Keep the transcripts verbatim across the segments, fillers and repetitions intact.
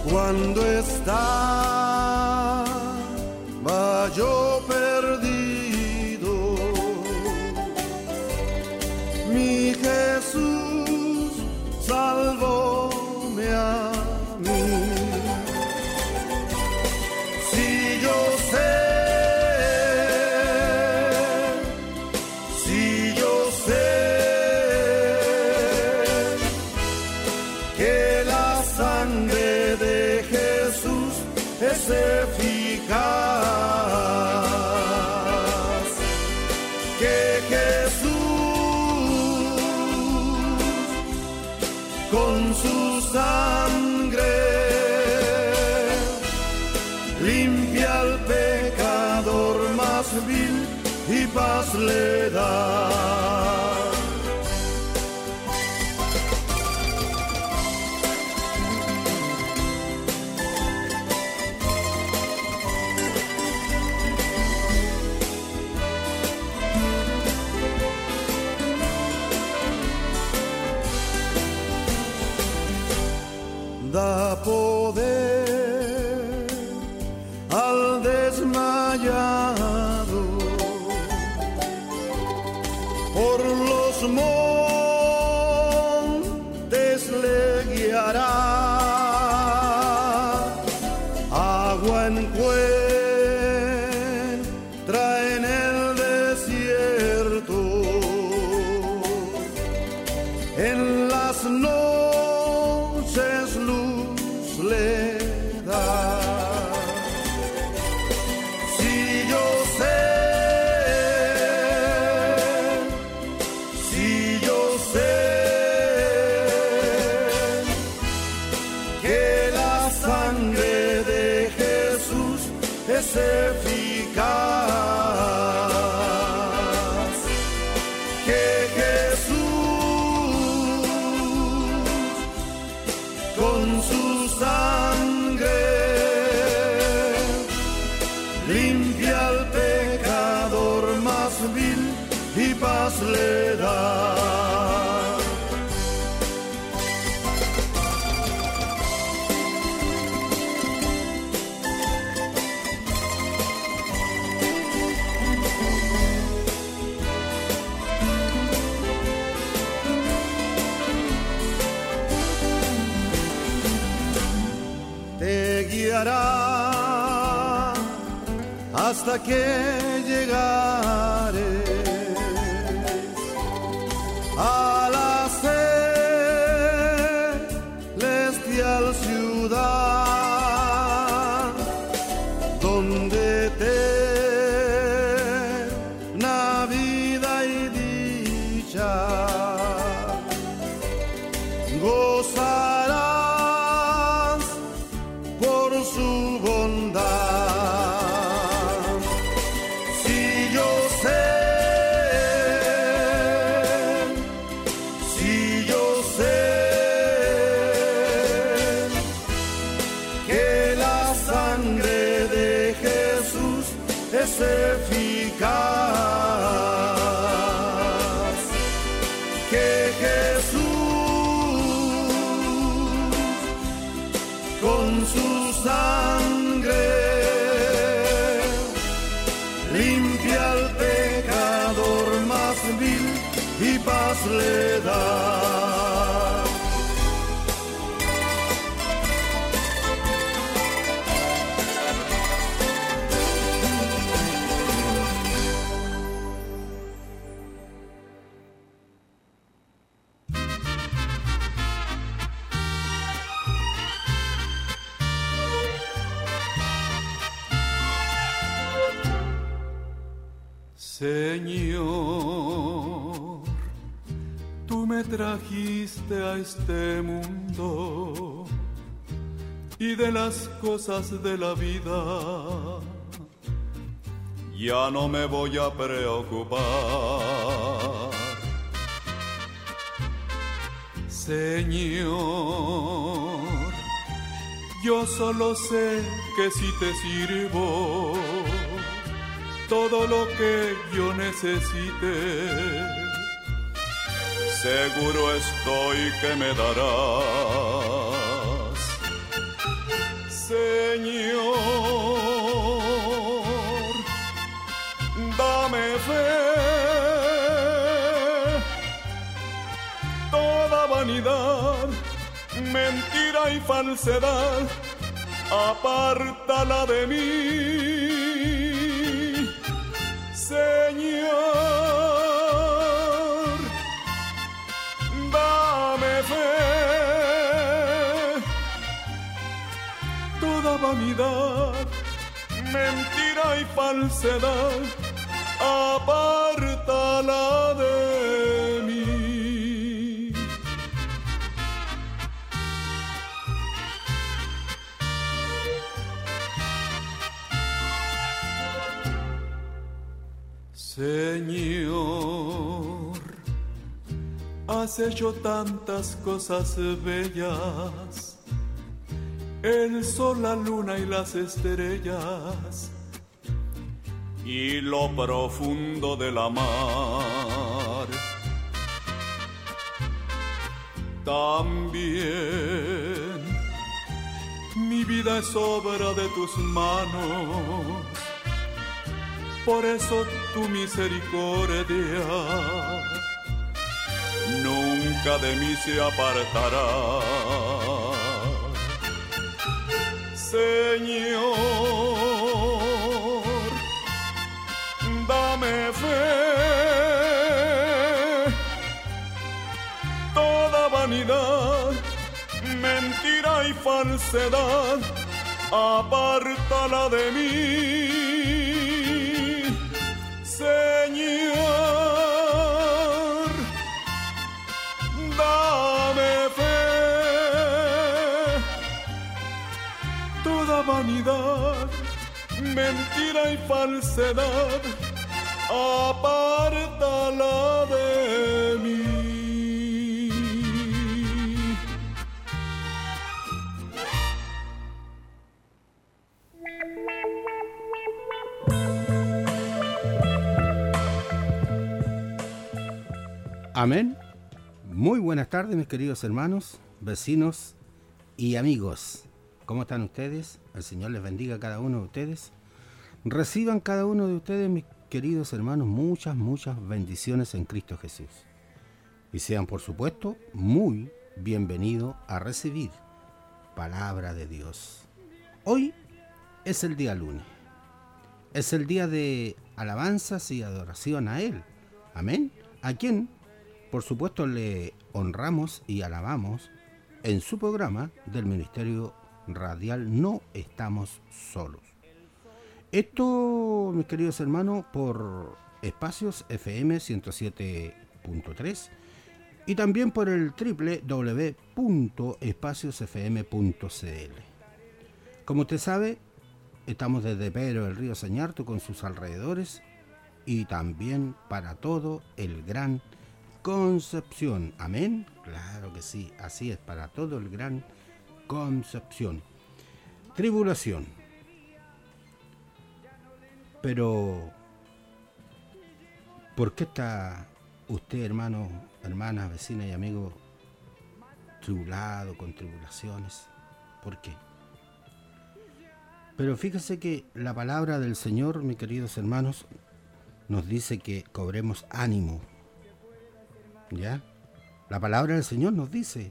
cuando estaba yo perdido, mi Jesús salvóme a mí. Si yo sé, si yo sé que la sangre de Jesús es eficaz, que Jesús con su sangre limpia al pecador más vil y paz le da. Da poder al desmayado, por los montes le guiará, agua encuentra en el desierto, en las noches luz le da. Si yo sé, si yo sé que la sangre de Jesús es eficaz, que Jesús con su sangre limpia al pecador más vil y paz le da. Te guiará hasta que llegares a la celestial ciudad, donde eterna vida y dicha gozarás por su bondad. Si yo sé, si yo sé que la sangre de Jesús es eficaz, que Jesús con su sangre limpia al pecador más vil y paz le da. Señor, tú me trajiste a este mundo y de las cosas de la vida ya no me voy a preocupar. Señor, yo solo sé que si te sirvo, todo lo que yo necesite, seguro estoy que me darás. mentira y falsedad, apártala de mí, Señor. Dame fe, toda vanidad, mentira y falsedad, apártala de mí. Señor, has hecho tantas cosas bellas, el sol, la luna y las estrellas, y lo profundo de la mar. También mi vida es obra de tus manos, por eso tu misericordia nunca de mí se apartará. Señor, dame fe, toda vanidad, mentira y falsedad, apártala de mí, Señor. Dame fe, toda vanidad, mentira y falsedad, apártala de mí. Amén. Muy buenas tardes, mis queridos hermanos, vecinos y amigos. ¿Cómo están ustedes? El Señor les bendiga a cada uno de ustedes. Reciban cada uno de ustedes, mis queridos hermanos, muchas, muchas bendiciones en Cristo Jesús. Y sean, por supuesto, muy bienvenidos a recibir palabra de Dios. Hoy es el día lunes. Es el día de alabanzas y adoración a Él. Amén. A quien, por supuesto, le honramos y alabamos en su programa del Ministerio Radial No Estamos Solos. Esto, mis queridos hermanos, por Espacios F M ciento siete punto tres y también por el doble u doble u doble u punto espacios f m punto c l. Como usted sabe, estamos desde Pedro del Río Sañarto con sus alrededores y también para todo el Gran Concepción. Amén. Claro que sí, así es, para todo el Gran Concepción. Tribulación. Pero, ¿por qué está usted, hermano, hermana, vecina y amigo, tribulado, con tribulaciones? ¿Por qué? Pero fíjese que la palabra del Señor, mis queridos hermanos, nos dice que cobremos ánimo. ¿Ya? La palabra del Señor nos dice,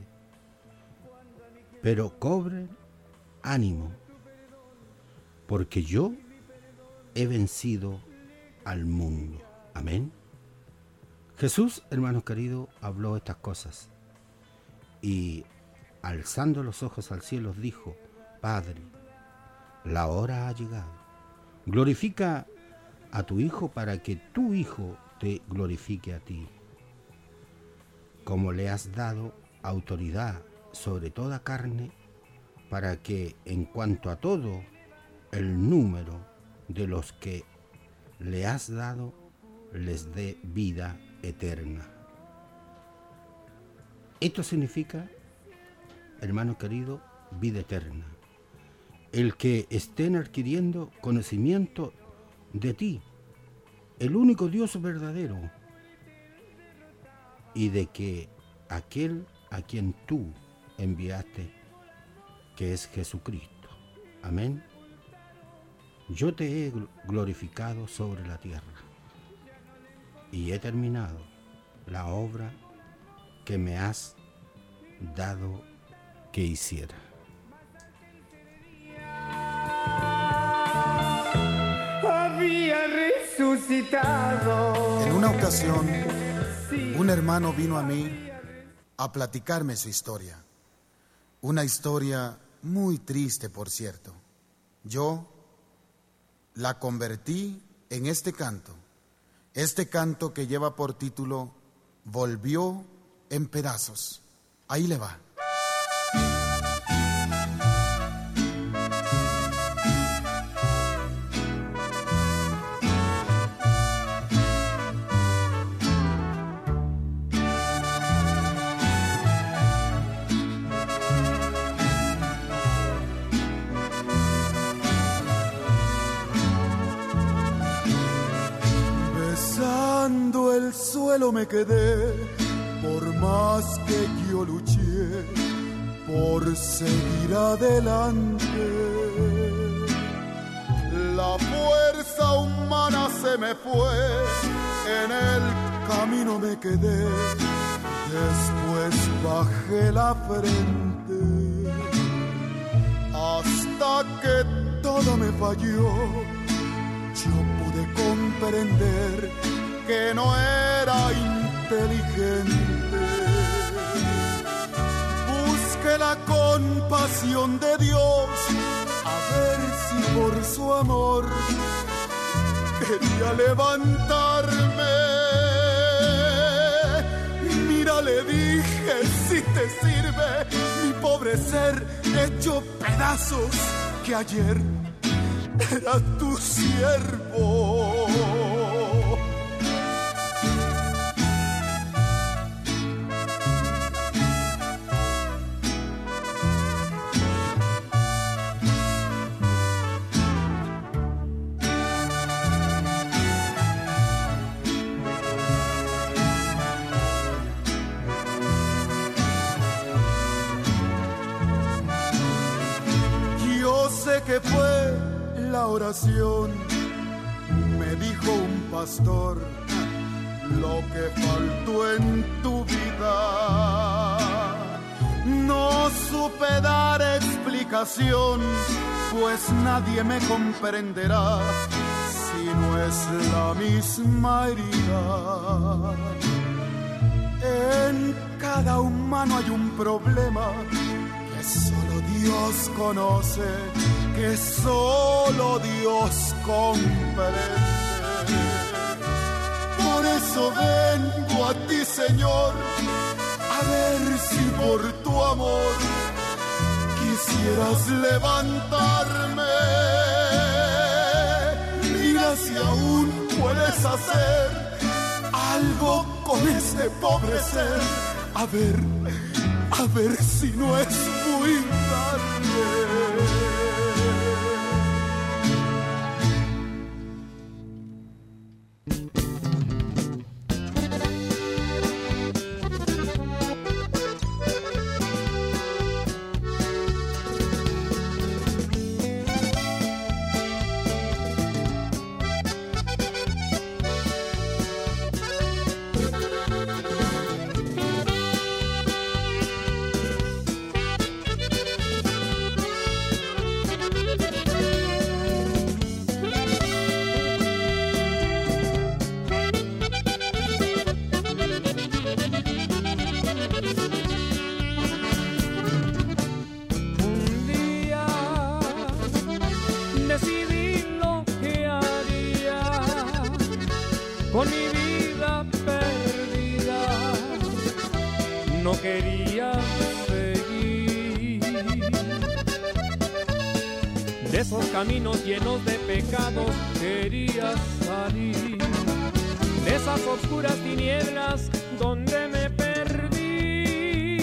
pero cobren ánimo, porque yo he vencido al mundo. Amén. Jesús, hermanos queridos, habló estas cosas y alzando los ojos al cielo dijo, Padre, la hora ha llegado. Glorifica a tu Hijo para que tu Hijo te glorifique a ti, como le has dado autoridad sobre toda carne, para que en cuanto a todo el número de los que le has dado les dé vida eterna. Esto significa, hermano querido, vida eterna. El que estén adquiriendo conocimiento de ti, el único Dios verdadero, y de que aquel a quien tú enviaste, que es Jesucristo. Amén. Yo te he glorificado sobre la tierra y he terminado la obra que me has dado que hiciera. Había resucitado. En una ocasión, un hermano vino a mí a platicarme su historia. Una historia muy triste, por cierto. Yo la convertí en este canto. Este canto que lleva por título Volvió en pedazos. Ahí le va. Besando el suelo me quedé, por más que yo luché, por seguir adelante. La fuerza humana se me fue, en el camino me quedé, después bajé la frente, hasta que todo me falló. Yo pude comprender que no era inteligente. Busqué la compasión de Dios, a ver si por su amor quería levantarme. Mira, le dije, si te sirve, mi pobre ser hecho pedazos, que ayer era tu siervo. Yo sé que fue la oración, me dijo un pastor, lo que faltó en tu vida. No supe dar explicación, pues nadie me comprenderá si no es la misma herida. En cada humano hay un problema que solo Dios conoce, que solo Dios comprende. Por eso vengo a ti, Señor, a ver si por tu amor quisieras levantarme. Mira si aún puedes hacer algo con este pobre ser. A ver, a ver si no es muy tarde. con mi vida perdida, no quería seguir de esos caminos llenos de pecados, quería salir de esas oscuras tinieblas donde me perdí.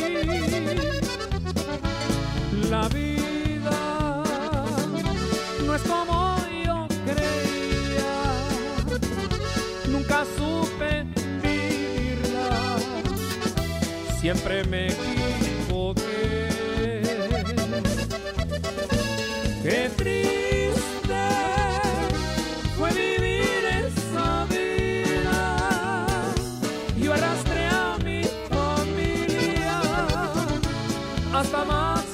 La vida no es como yo creía, nunca supe vivirla, siempre me equivoqué. Qué triste fue vivir esa vida, yo arrastré a mi familia hasta más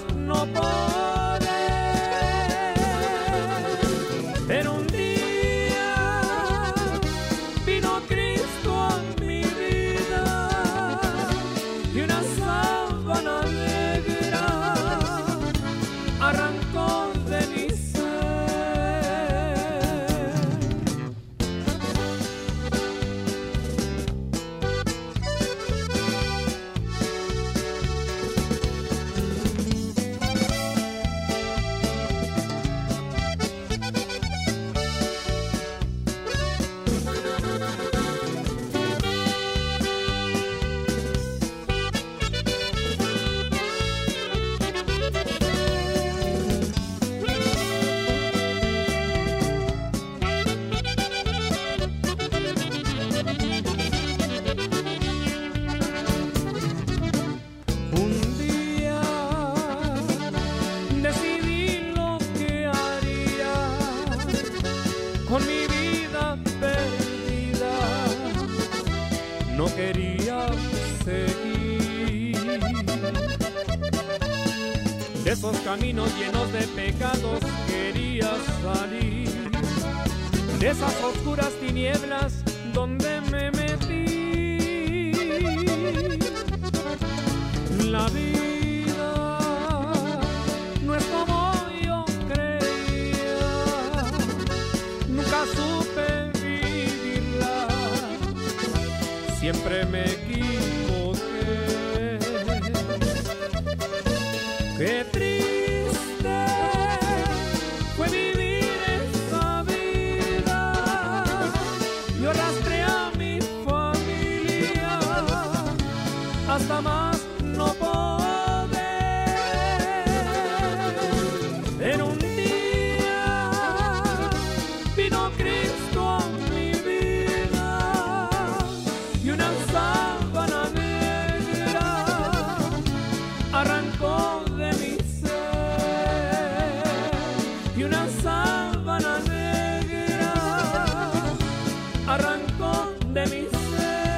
quería seguir. De esos caminos llenos de pecados quería salir. De esas oscuras tinieblas donde me metí. La vida no es como yo creía. Nunca supe vivirla. Siempre me equivoqué. Qué triste fue vivir esa vida. Yo arrastré a mi familia hasta más no poder. En un día vino Cristo a mi vida y una sábana negra arrancó de mi ser, y una sábana negra arrancó de mi ser.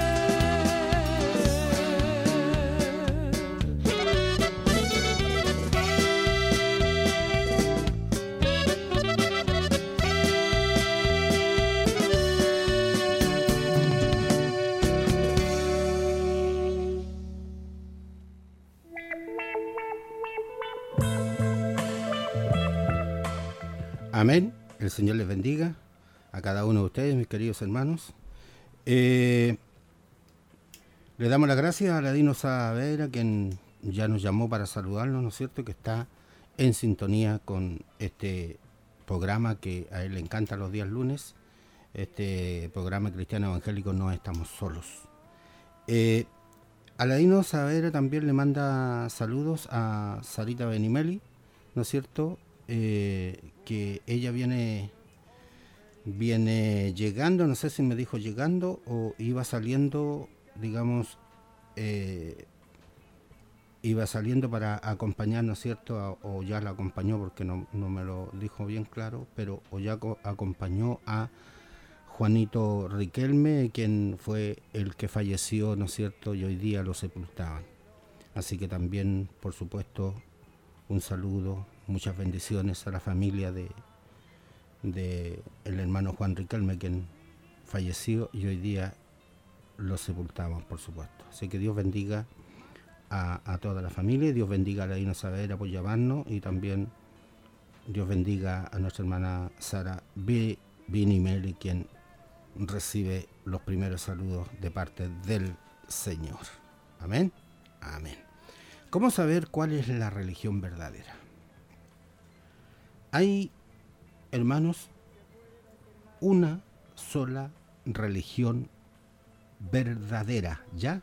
Amén. El Señor les bendiga a cada uno de ustedes, mis queridos hermanos. Eh, le damos las gracias a Aladino Saavedra, quien ya nos llamó para saludarnos, ¿no es cierto?, que está en sintonía con este programa que a él le encanta los días lunes, este programa cristiano evangélico No Estamos Solos. Eh, Aladino Saavedra también le manda saludos a Sarita Benimeli, ¿no es cierto?, eh, que ella viene viene llegando, no sé si me dijo llegando o iba saliendo, digamos, eh, iba saliendo para acompañar, ¿no es cierto?, a, o ya la acompañó, porque no, no me lo dijo bien claro, pero o ya co- acompañó a Juanito Riquelme, quien fue el que falleció, ¿no es cierto?, y hoy día lo sepultaban. Así que también, por supuesto, un saludo, muchas bendiciones a la familia de, de el hermano Juan Riquelme, quien falleció y hoy día lo sepultamos, por supuesto. Así que Dios bendiga a, a toda la familia, Dios bendiga a la Aladino Saavedra por llamarnos, y también Dios bendiga a nuestra hermana Sara B. Binimeli, quien recibe los primeros saludos de parte del Señor. Amén. Amén. ¿Cómo saber cuál es la religión verdadera? Hay, hermanos, una sola religión verdadera, ¿ya?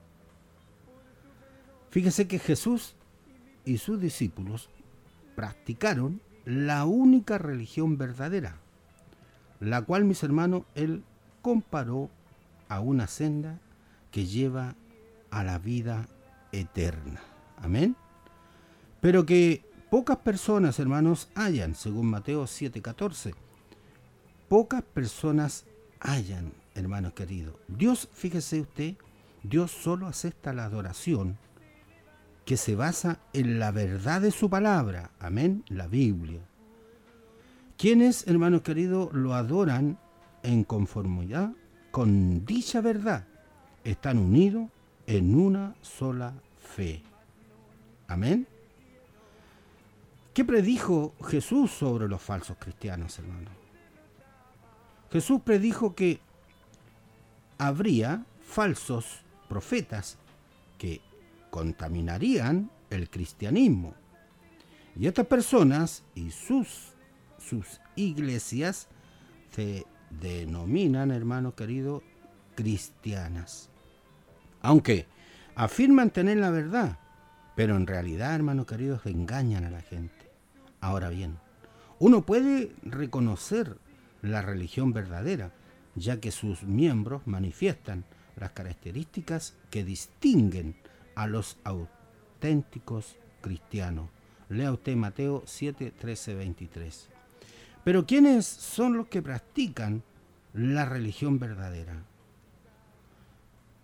Fíjese que Jesús y sus discípulos practicaron la única religión verdadera, la cual, mis hermanos, él comparó a una senda que lleva a la vida eterna. Amén. Pero que pocas personas, hermanos, hallan, según Mateo siete catorce. Pocas personas hallan, hermanos queridos. Dios, fíjese usted, Dios solo acepta la adoración que se basa en la verdad de su palabra. Amén. La Biblia. Quienes, hermanos queridos, lo adoran en conformidad con dicha verdad, están unidos en una sola fe. Amén. ¿Qué predijo Jesús sobre los falsos cristianos, hermano? Jesús predijo que habría falsos profetas que contaminarían el cristianismo. Y estas personas y sus, sus iglesias se denominan, hermanos queridos, cristianas. Aunque afirman tener la verdad, pero en realidad, hermanos queridos, engañan a la gente. Ahora bien, uno puede reconocer la religión verdadera, ya que sus miembros manifiestan las características que distinguen a los auténticos cristianos. Lea usted Mateo siete, trece, veintitrés. Pero ¿quiénes son los que practican la religión verdadera?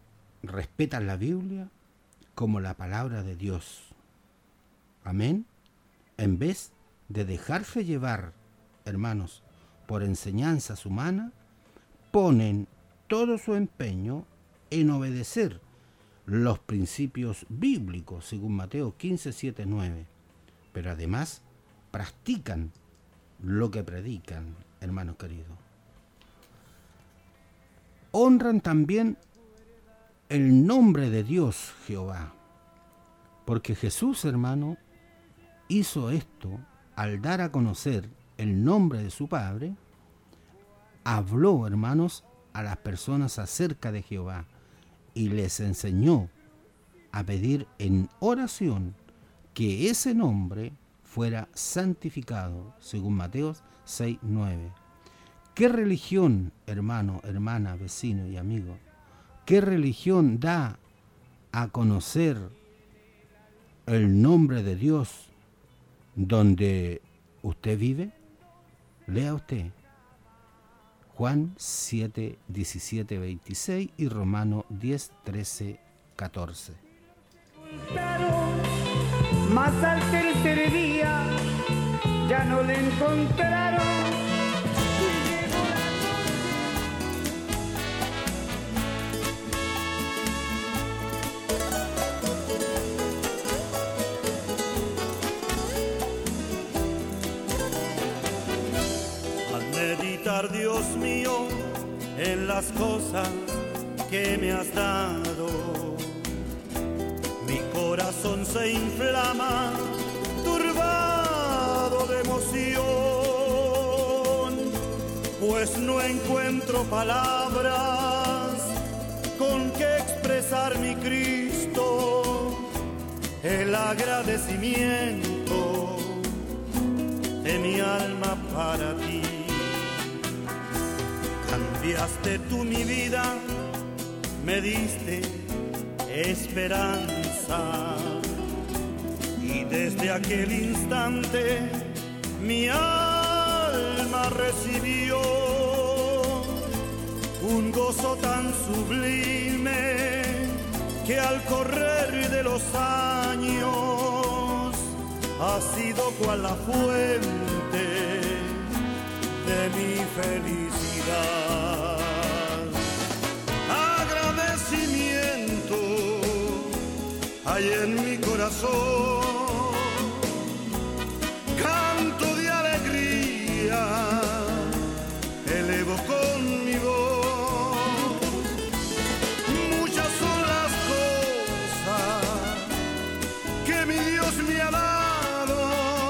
respetan la Biblia como la palabra de Dios. Amén. En vez de dejarse llevar, hermanos, por enseñanzas humanas, ponen todo su empeño en obedecer los principios bíblicos, según Mateo quince, siete, nueve. Pero además practican lo que predican, hermanos queridos. Honran también el nombre de Dios, Jehová, porque Jesús, hermano, hizo esto al dar a conocer el nombre de su Padre. Habló, hermanos, a las personas acerca de Jehová y les enseñó a pedir en oración que ese nombre fuera santificado, según Mateo seis, nueve. ¿Qué religión, hermano, hermana, vecino y amigo, qué religión da a conocer el nombre de Dios donde usted vive? Lea usted Juan siete, diecisiete, veintiséis y Romano diez, trece, catorce. Mas al tercer día ya no le encontraron. Meditar, Dios mío, en las cosas que me has dado. Mi corazón se inflama, turbado de emoción, pues no encuentro palabras con que expresar mi Cristo, el agradecimiento de mi alma para ti. Cambiaste tú mi vida, me diste esperanza, y desde aquel instante mi alma recibió un gozo tan sublime que al correr de los años ha sido cual la fuente de mi felicidad. Agradecimiento hay en mi corazón, canto de alegría elevo con mi voz. Muchas son las cosas que mi Dios me ha dado,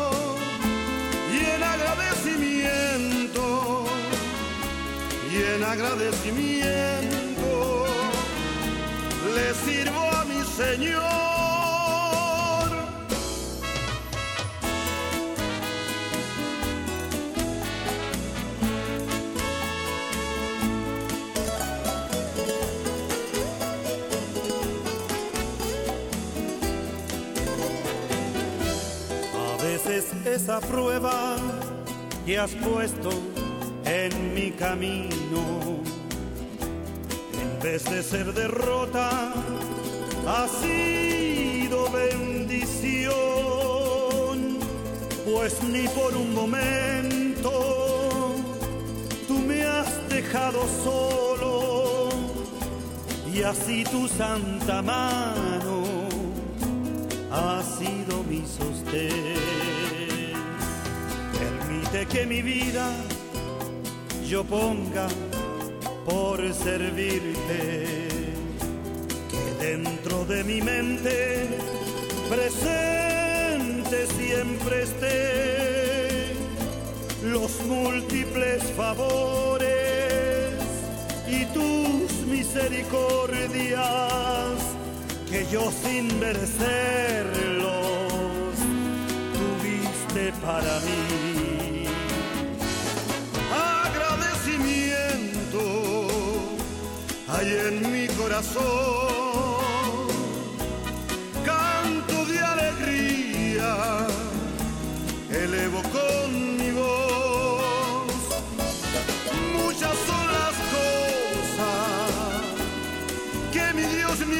y en agradecimiento y en agradecimiento le sirvo a mi Señor. A veces esa prueba que has puesto en mi camino, en vez de ser derrota, ha sido bendición, pues ni por un momento tú me has dejado solo, y así tu santa mano ha sido mi sostén. Permite que mi vida yo ponga por servirte, que dentro de mi mente presente siempre esté los múltiples favores y tus misericordias, que yo sin merecerlos tuviste para mí. Agradecimiento hay en mi corazón, canto de alegría elevo con mi voz. Muchas son las cosas que mi Dios me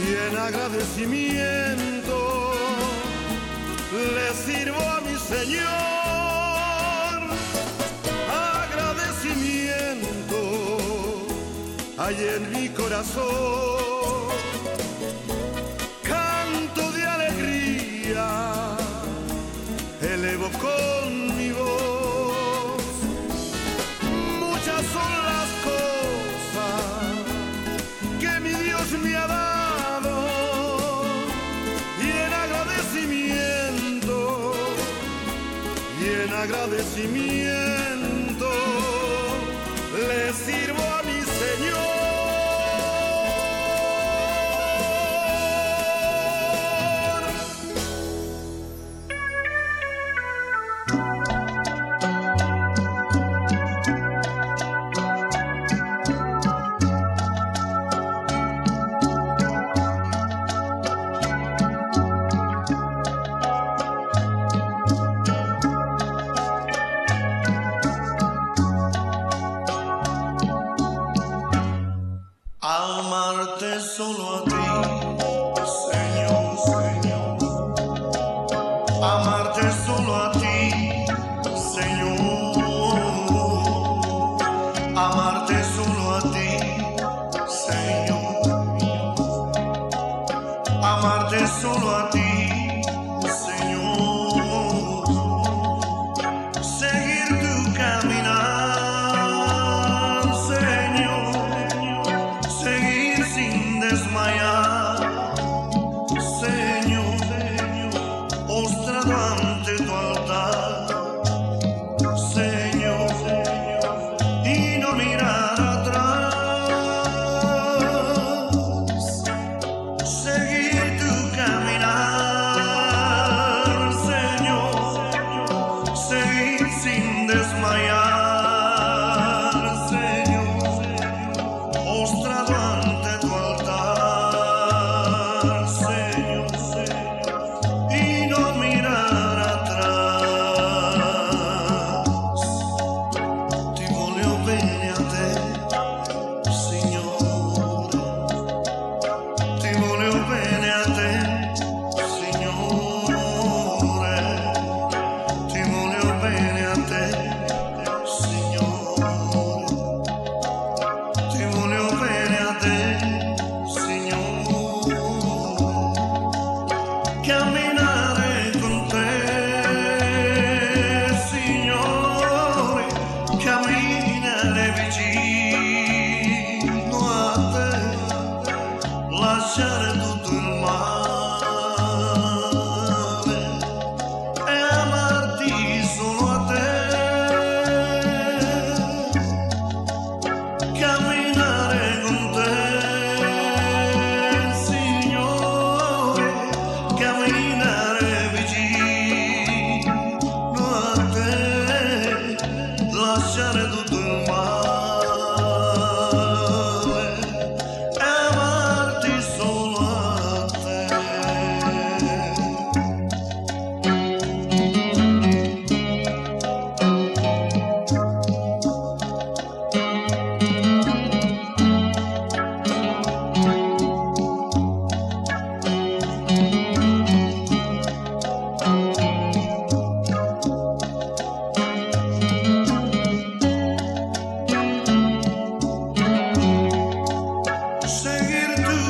en agradecimiento le sirvo a mi Señor. Agradecimiento hay en mi corazón, canto de alegría elevo con mi voz. Muchas son las cosas que mi Dios me ha dado, y en agradecimiento, y en agradecimiento le sirvo a mi Señor. Amarte solo a ti, Señor, Señor. Amarte solo a ti, Señor. Amarte solo a ti, Señor. Amarte solo a ti, Señor. Seguir tu caminar, Señor. Seguir sin desmayar, Señor, postrado ante tu altar, Señor, y no mirar atrás. Seguir tu caminar, Señor, seguir sin desmayar, Señor, postrado ante tu altar, Señor, y no mirar atrás. Ti voglio bene a te, Signore. Ti voglio bene a te, Signore. Ti voglio bene a te, Signore. Ti voglio bene a te, Signore. Camminare con te, Signore. Camminare vicino a te. Lasciare tutto il male e amarti solo a te. Camminare con te, Signore, camminare vicino a te, lasciare tutto il male e amarti solo a te. Seguir tu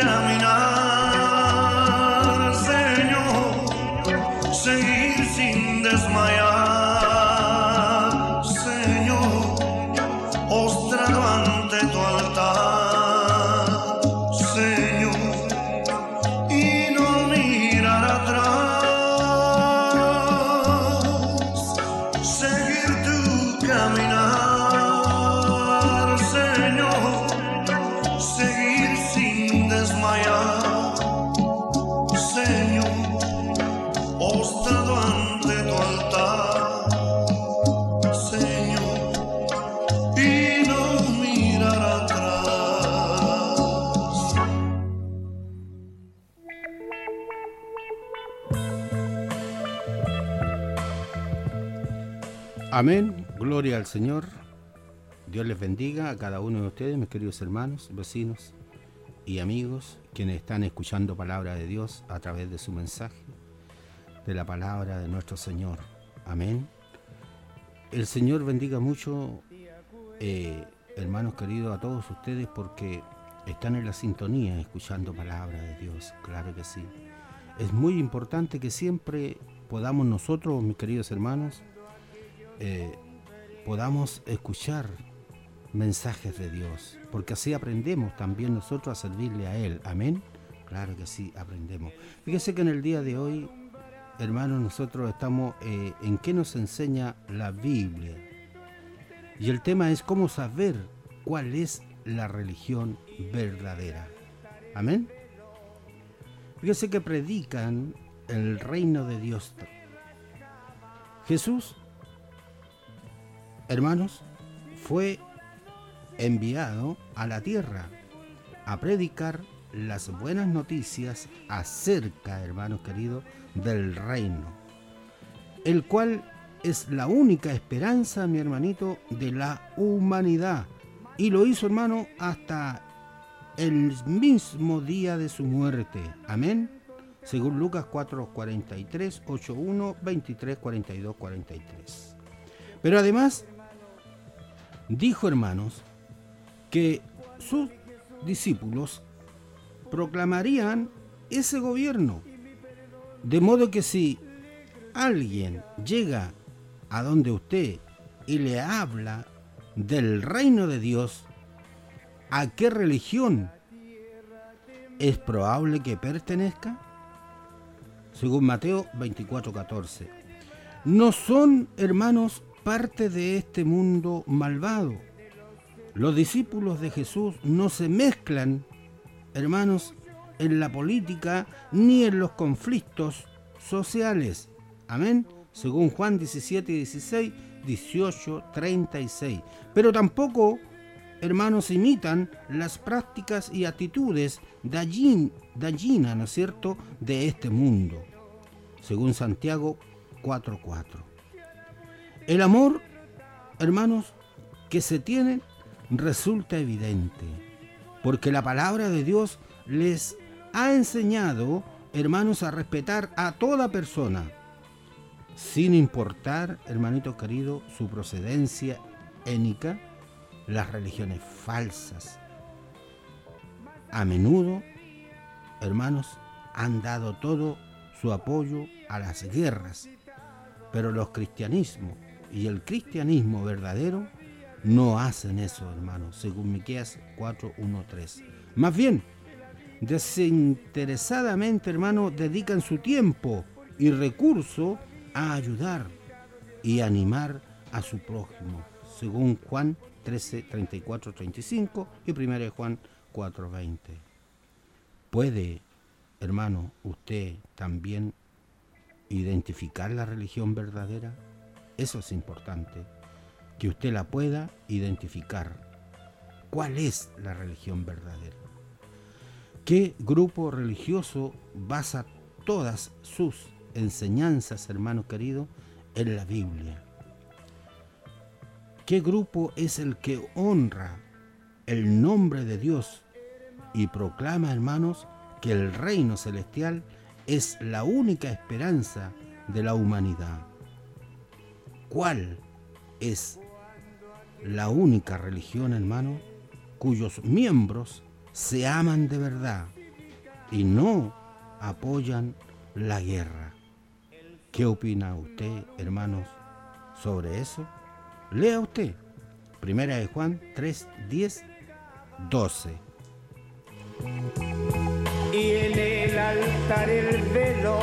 caminar, Señor, seguir sin desmayar, Señor, postrado ante tu altar, Señor, y no mirar atrás. Seguir tu caminar, Señor, seguir sin desmayar, Señor, postrado ante tu altar, Señor, y no mirar atrás. Amén, gloria al Señor. Dios les bendiga a cada uno de ustedes, mis queridos hermanos, vecinos y amigos, quienes están escuchando palabra de Dios a través de su mensaje, de la palabra de nuestro Señor. Amén. El Señor bendiga mucho, eh, hermanos queridos, a todos ustedes, porque están en la sintonía escuchando palabra de Dios. Claro que sí. Es muy importante que siempre podamos nosotros, mis queridos hermanos, eh, podamos escuchar mensajes de Dios, porque así aprendemos también nosotros a servirle a Él. Amén. Claro que sí, aprendemos. Fíjese que en el día de hoy, hermanos, nosotros estamos eh, en qué nos enseña la Biblia. Y el tema es cómo saber cuál es la religión verdadera. Amén. Fíjese que predican el reino de Dios. Jesús, hermanos, fue enviado a la tierra a predicar las buenas noticias acerca, hermanos queridos, del reino, el cual es la única esperanza, mi hermanito, de la humanidad. Y lo hizo, hermano, hasta el mismo día de su muerte. Amén. Según Lucas cuatro cuarenta y tres, ochenta y uno, veintitrés, cuarenta y dos, cuarenta y tres. Pero además dijo, hermanos, que sus discípulos proclamarían ese gobierno. De modo que si alguien llega a donde usted y le habla del reino de Dios, ¿a qué religión es probable que pertenezca? Según Mateo veinticuatro catorce. No son, hermanos, parte de este mundo malvado. Los discípulos de Jesús no se mezclan, hermanos, en la política ni en los conflictos sociales. Amén. Según Juan diecisiete, dieciséis, dieciocho, treinta y seis. Pero tampoco, hermanos, imitan las prácticas y actitudes dañinas, ¿no es cierto?, de este mundo. Según Santiago cuatro cuatro. El amor, hermanos, que se tienen resulta evidente, porque la palabra de Dios les ha enseñado, hermanos, a respetar a toda persona, sin importar, hermanito querido, su procedencia étnica. Las religiones falsas, a menudo, hermanos, han dado todo su apoyo a las guerras, pero los cristianismos y el cristianismo verdadero no hacen eso, hermanos, según Miqueas cuatro, uno, tres. Más bien, desinteresadamente, hermanos, dedican su tiempo y recurso a ayudar y animar a su prójimo, según Juan trece, treinta y cuatro, treinta y cinco y primera de Juan cuatro, veinte. ¿Puede, hermano, usted también identificar la religión verdadera? Eso es importante, que usted la pueda identificar. ¿Cuál es la religión verdadera? ¿Qué grupo religioso basa todas sus enseñanzas, hermano querido, en la Biblia? ¿Qué grupo es el que honra el nombre de Dios y proclama, hermanos, que el reino celestial es la única esperanza de la humanidad? ¿Cuál es la única religión, hermano, cuyos miembros se aman de verdad y no apoyan la guerra? ¿Qué opina usted, hermanos, sobre eso? Lea usted, primera de Juan tres, diez, doce. Y en el altar el velo.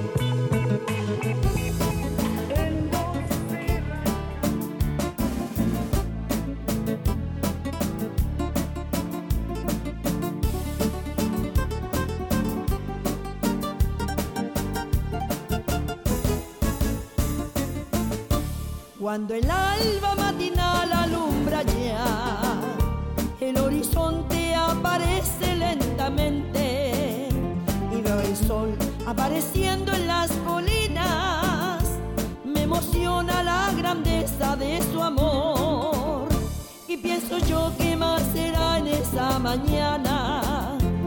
Cuando el alba matinal alumbra ya, el horizonte aparece lentamente y veo el sol apareciendo en las colinas. Me emociona la grandeza de su amor y pienso yo que más será en esa mañana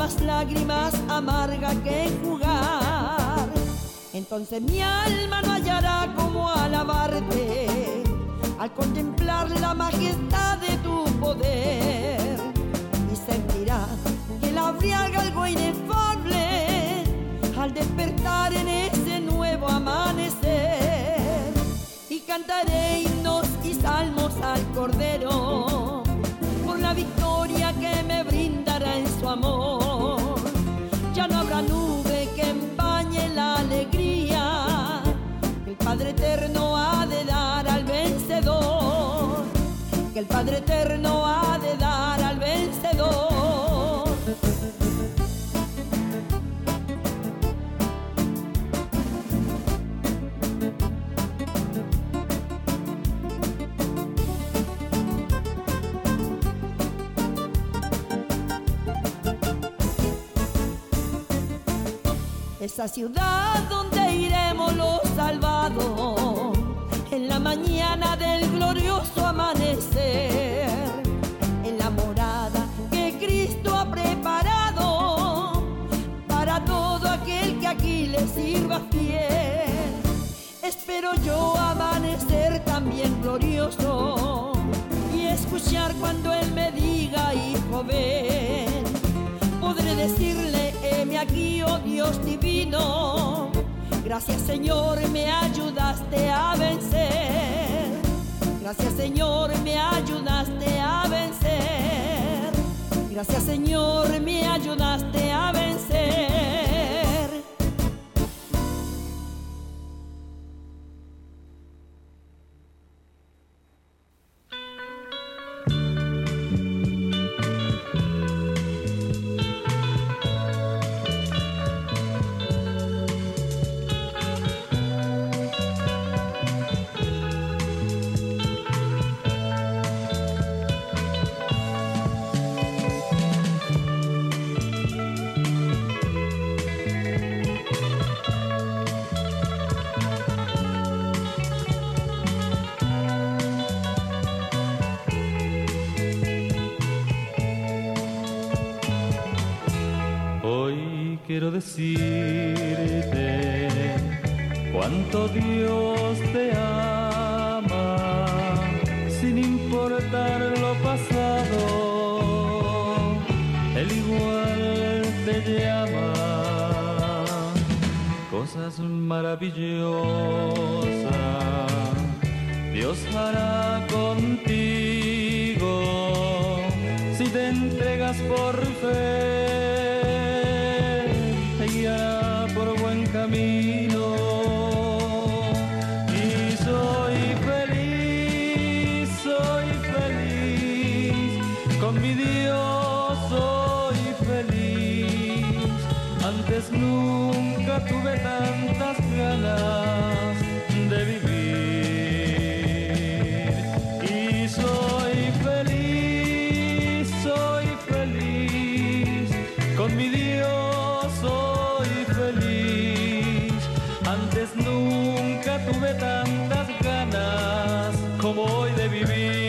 más lágrimas amargas que enjugar. Entonces mi alma no hallará cómo alabarte al contemplar la majestad de tu poder, y sentirá que la briaga algo inefable al despertar en ese nuevo amanecer. Y cantaré himnos y salmos al Cordero por la victoria que me brindará en su amor. Ya no habrá nube que empañe la alegría que el Padre Eterno ha de dar al vencedor, que el Padre Eterno ha de dar al vencedor. Esa ciudad donde iremos los salvados en la mañana del glorioso amanecer, en la morada que Cristo ha preparado para todo aquel que aquí le sirva fiel. Espero yo amanecer también glorioso y escuchar cuando Él me diga: hijo, ven. Podré decirle: heme aquí, oh Dios divino, gracias Señor, me ayudaste a vencer. Gracias Señor, me ayudaste a vencer. Gracias Señor, me ayudaste a vencer. Quiero decirte cuánto Dios te ama, sin importar lo pasado, Él igual te llama. Cosas maravillosas Dios hará contigo si te entregas por fe. Por buen camino, y soy feliz, soy feliz, con mi Dios soy feliz. Antes nunca tuve tantas ganas de vivir, y soy feliz, soy feliz, con mi Dios soy feliz. Antes nunca tuve tantas ganas como hoy de vivir.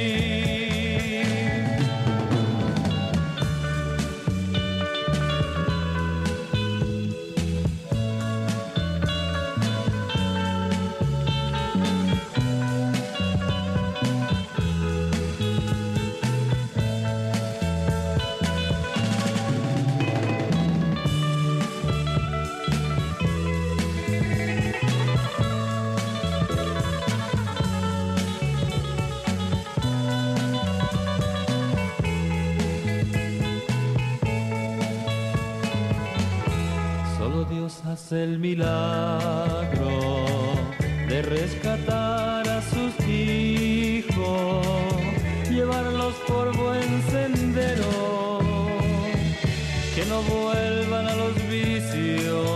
El milagro de rescatar a sus hijos, llevarlos por buen sendero, que no vuelvan a los vicios.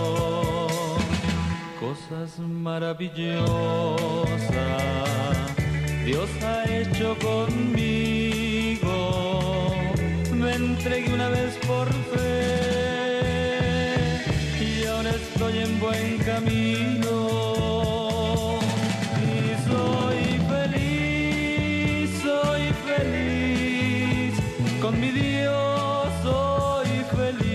Cosas maravillosas Dios ha hecho conmigo. Me entregué una vez por fe, estoy en buen camino, y soy feliz, soy feliz, con mi Dios soy feliz.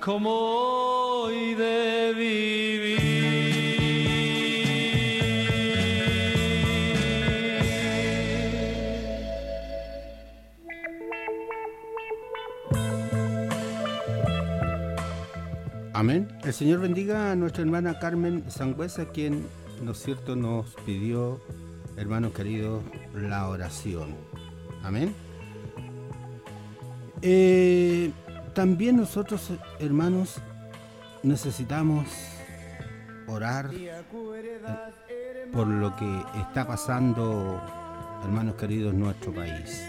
como hoy de vivir. Amén. El Señor bendiga a nuestra hermana Carmen Sangüesa, quien, ¿no es cierto?, nos pidió, hermanos queridos, la oración. Amén. Eh, también nosotros, hermanos, necesitamos orar por lo que está pasando, hermanos queridos, en nuestro país.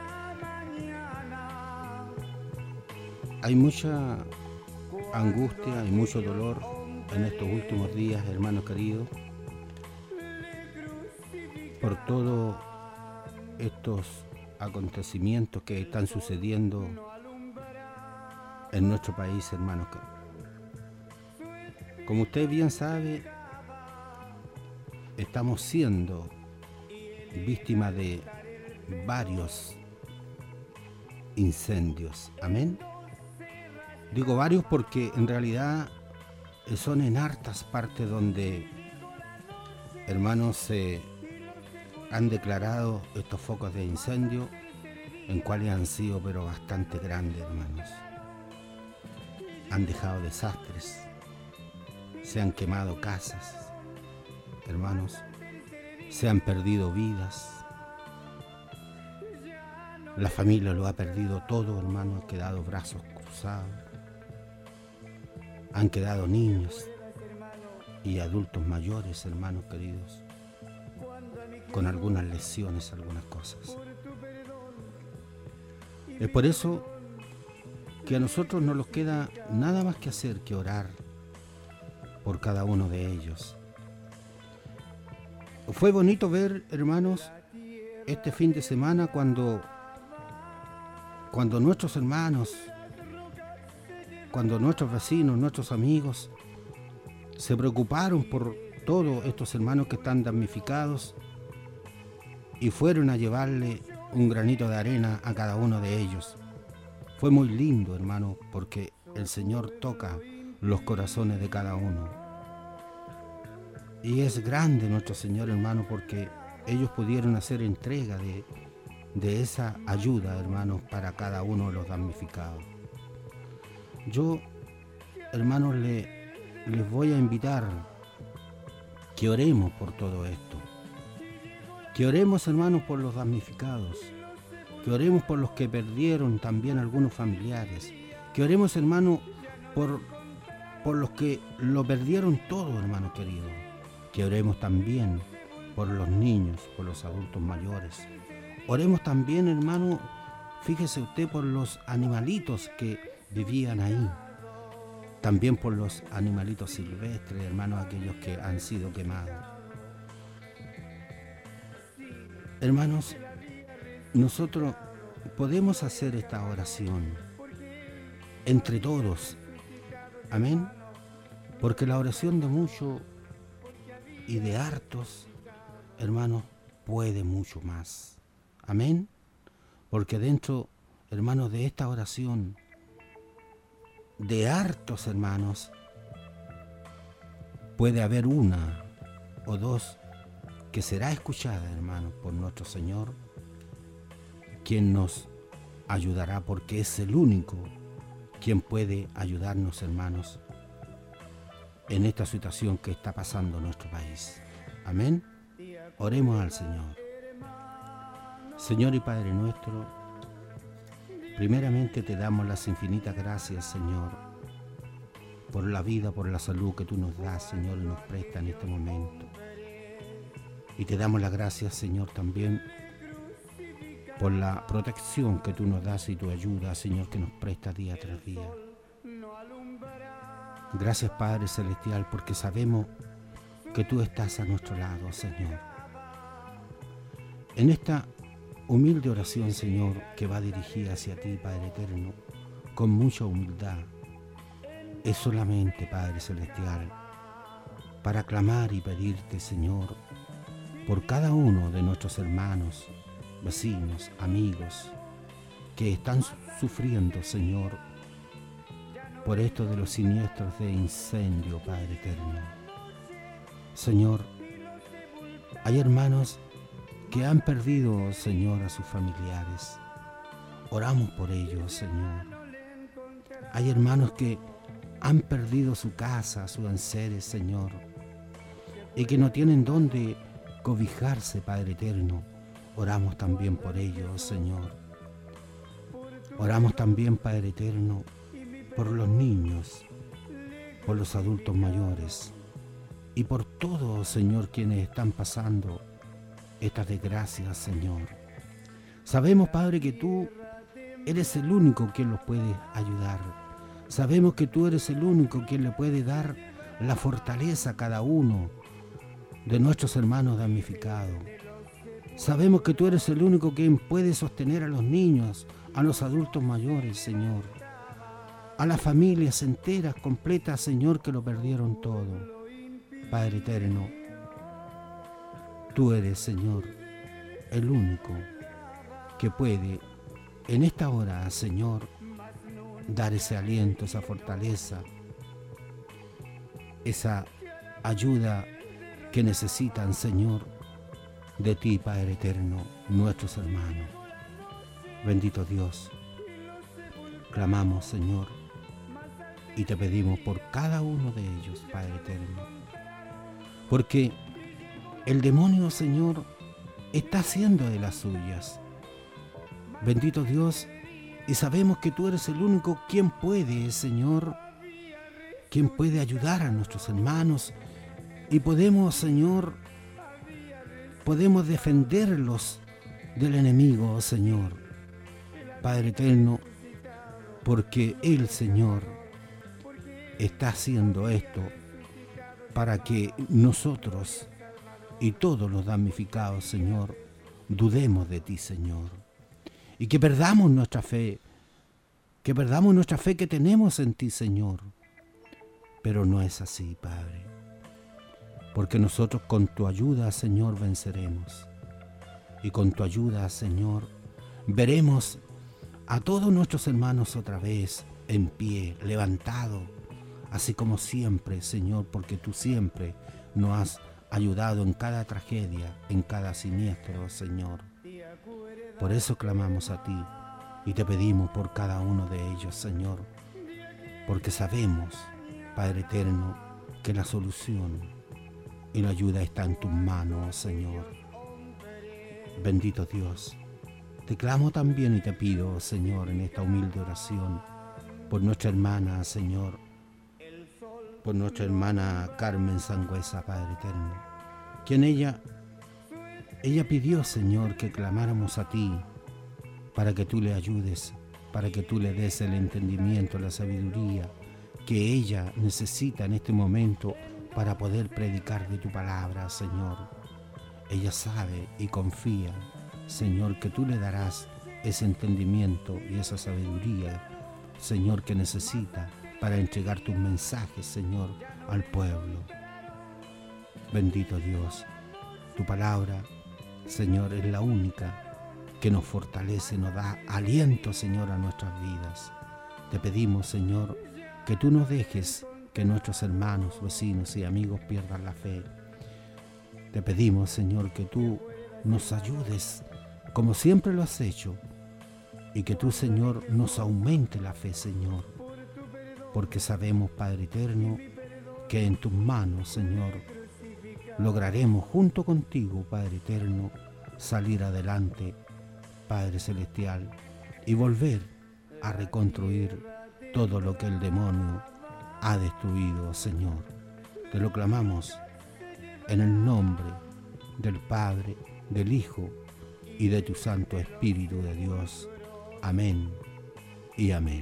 Hay mucha angustia y mucho dolor en estos últimos días, hermanos queridos, por todos estos acontecimientos que están sucediendo en nuestro país, hermanos queridos. Como usted bien sabe, estamos siendo víctimas de varios incendios. Amén. Digo varios porque en realidad son en hartas partes donde, hermanos, se han declarado estos focos de incendio, en cuales han sido pero bastante grandes, hermanos. Han dejado desastres, se han quemado casas, hermanos, se han perdido vidas. La familia lo ha perdido todo, hermanos, han quedado brazos cruzados. Han quedado niños y adultos mayores, hermanos queridos, con algunas lesiones, algunas cosas. Es por eso que a nosotros no nos queda nada más que hacer que orar por cada uno de ellos. Fue bonito ver, hermanos, este fin de semana cuando, cuando nuestros hermanos, cuando nuestros vecinos, nuestros amigos se preocuparon por todos estos hermanos que están damnificados y fueron a llevarle un granito de arena a cada uno de ellos. Fue muy lindo, hermano, porque el Señor toca los corazones de cada uno. Y es grande nuestro Señor, hermano, porque ellos pudieron hacer entrega de, de esa ayuda, hermanos, para cada uno de los damnificados. Yo, hermanos, le, les voy a invitar que oremos por todo esto. Que oremos, hermanos, por los damnificados. Que oremos por los que perdieron también algunos familiares. Que oremos, hermanos, por, por los que lo perdieron todo, hermanos queridos. Que oremos también por los niños, por los adultos mayores. Oremos también, hermano, fíjese usted, por los animalitos que vivían ahí, también por los animalitos silvestres, hermanos, aquellos que han sido quemados. Hermanos, nosotros podemos hacer esta oración entre todos, amén, porque la oración de muchos y de hartos, hermanos, puede mucho más, amén, porque dentro, hermanos, de esta oración de hartos, hermanos, puede haber una o dos que será escuchada, hermanos, por nuestro Señor, quien nos ayudará, porque es el único quien puede ayudarnos, hermanos, en esta situación que está pasando en nuestro país. Amén. Oremos al Señor. Señor y Padre nuestro, primeramente te damos las infinitas gracias, Señor, por la vida, por la salud que tú nos das, Señor, y nos prestas en este momento. Y te damos las gracias, Señor, también por la protección que tú nos das y tu ayuda, Señor, que nos prestas día tras día. Gracias, Padre Celestial, porque sabemos que tú estás a nuestro lado, Señor. En esta humilde oración, Señor, que va dirigida hacia ti, Padre Eterno, con mucha humildad, es solamente, Padre Celestial, para clamar y pedirte, Señor, por cada uno de nuestros hermanos, vecinos, amigos, que están sufriendo, Señor, por esto de los siniestros de incendio, Padre eterno. Señor, hay hermanos que han perdido, Señor, a sus familiares. Oramos por ellos, Señor. Hay hermanos que han perdido su casa, sus enseres, Señor, y que no tienen dónde cobijarse, Padre eterno. Oramos también por ellos, Señor. Oramos también, Padre eterno, por los niños, por los adultos mayores y por todos, Señor, quienes están pasando estas desgracias, Señor. Sabemos, Padre, que tú eres el único quien los puede ayudar. Sabemos que tú eres el único quien le puede dar la fortaleza a cada uno de nuestros hermanos damnificados. Sabemos que tú eres el único quien puede sostener a los niños, a los adultos mayores, Señor, a las familias enteras, completas, Señor, que lo perdieron todo. Padre eterno, tú eres, Señor, el único que puede en esta hora, Señor, dar ese aliento, esa fortaleza, esa ayuda que necesitan, Señor, de ti, Padre eterno, nuestros hermanos. Bendito Dios, clamamos, Señor, y te pedimos por cada uno de ellos, Padre eterno, porque el demonio, Señor, está haciendo de las suyas. Bendito Dios, y sabemos que tú eres el único quien puede, Señor, quien puede ayudar a nuestros hermanos, y podemos, Señor, podemos defenderlos del enemigo, Señor, Padre eterno, porque el Señor está haciendo esto para que nosotros y todos los damnificados, Señor, dudemos de ti, Señor, y que perdamos nuestra fe, que perdamos nuestra fe que tenemos en ti, Señor. Pero no es así, Padre, porque nosotros con tu ayuda, Señor, venceremos, y con tu ayuda, Señor, veremos a todos nuestros hermanos otra vez en pie, levantados, así como siempre, Señor, porque tú siempre nos has ayudado en cada tragedia, en cada siniestro, Señor. Por eso clamamos a ti y te pedimos por cada uno de ellos, Señor, porque sabemos, Padre eterno, que la solución y la ayuda está en tus manos, Señor. Bendito Dios, te clamo también y te pido, Señor, en esta humilde oración, por nuestra hermana, Señor, por nuestra hermana Carmen Sangüesa, Padre eterno, quien ella, ella pidió, Señor, que clamáramos a ti para que tú le ayudes, para que tú le des el entendimiento, la sabiduría que ella necesita en este momento para poder predicar de tu palabra, Señor. Ella sabe y confía, Señor, que tú le darás ese entendimiento y esa sabiduría, Señor, que necesita para entregar tus mensajes, Señor, al pueblo. Bendito Dios, tu palabra, Señor, es la única que nos fortalece, nos da aliento, Señor, a nuestras vidas. Te pedimos, Señor, que tú nos dejes que nuestros hermanos, vecinos y amigos pierdan la fe. Te pedimos, Señor, que tú nos ayudes como siempre lo has hecho y que tú, Señor, nos aumente la fe, Señor, porque sabemos, Padre eterno, que en tus manos, Señor, lograremos junto contigo, Padre eterno, salir adelante, Padre celestial, y volver a reconstruir todo lo que el demonio ha destruido, Señor. Te lo clamamos en el nombre del Padre, del Hijo y de tu Santo Espíritu de Dios. Amén y amén.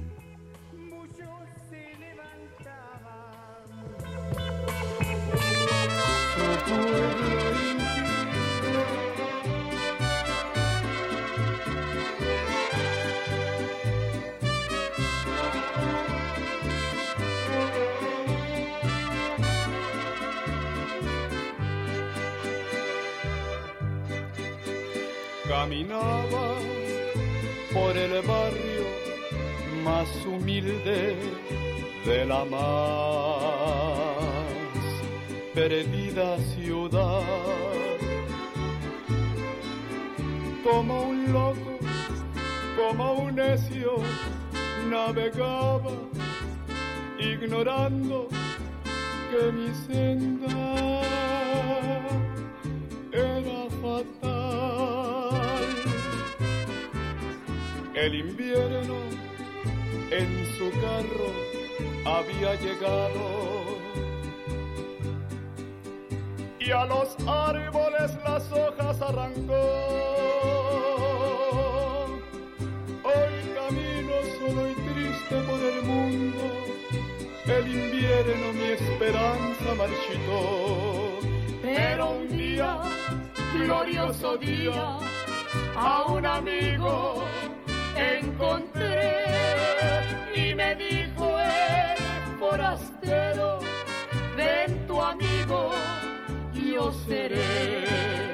Caminaba por el barrio más humilde de la más perdida ciudad. Como un loco, como un necio, navegaba, ignorando que mi senda era fatal. El invierno en su carro había llegado y a los árboles las hojas arrancó. Hoy camino solo y triste por el mundo, el invierno mi esperanza marchitó. Pero un día, glorioso día, a un amigo encontré y me dijo el forastero, ven tu amigo, yo seré.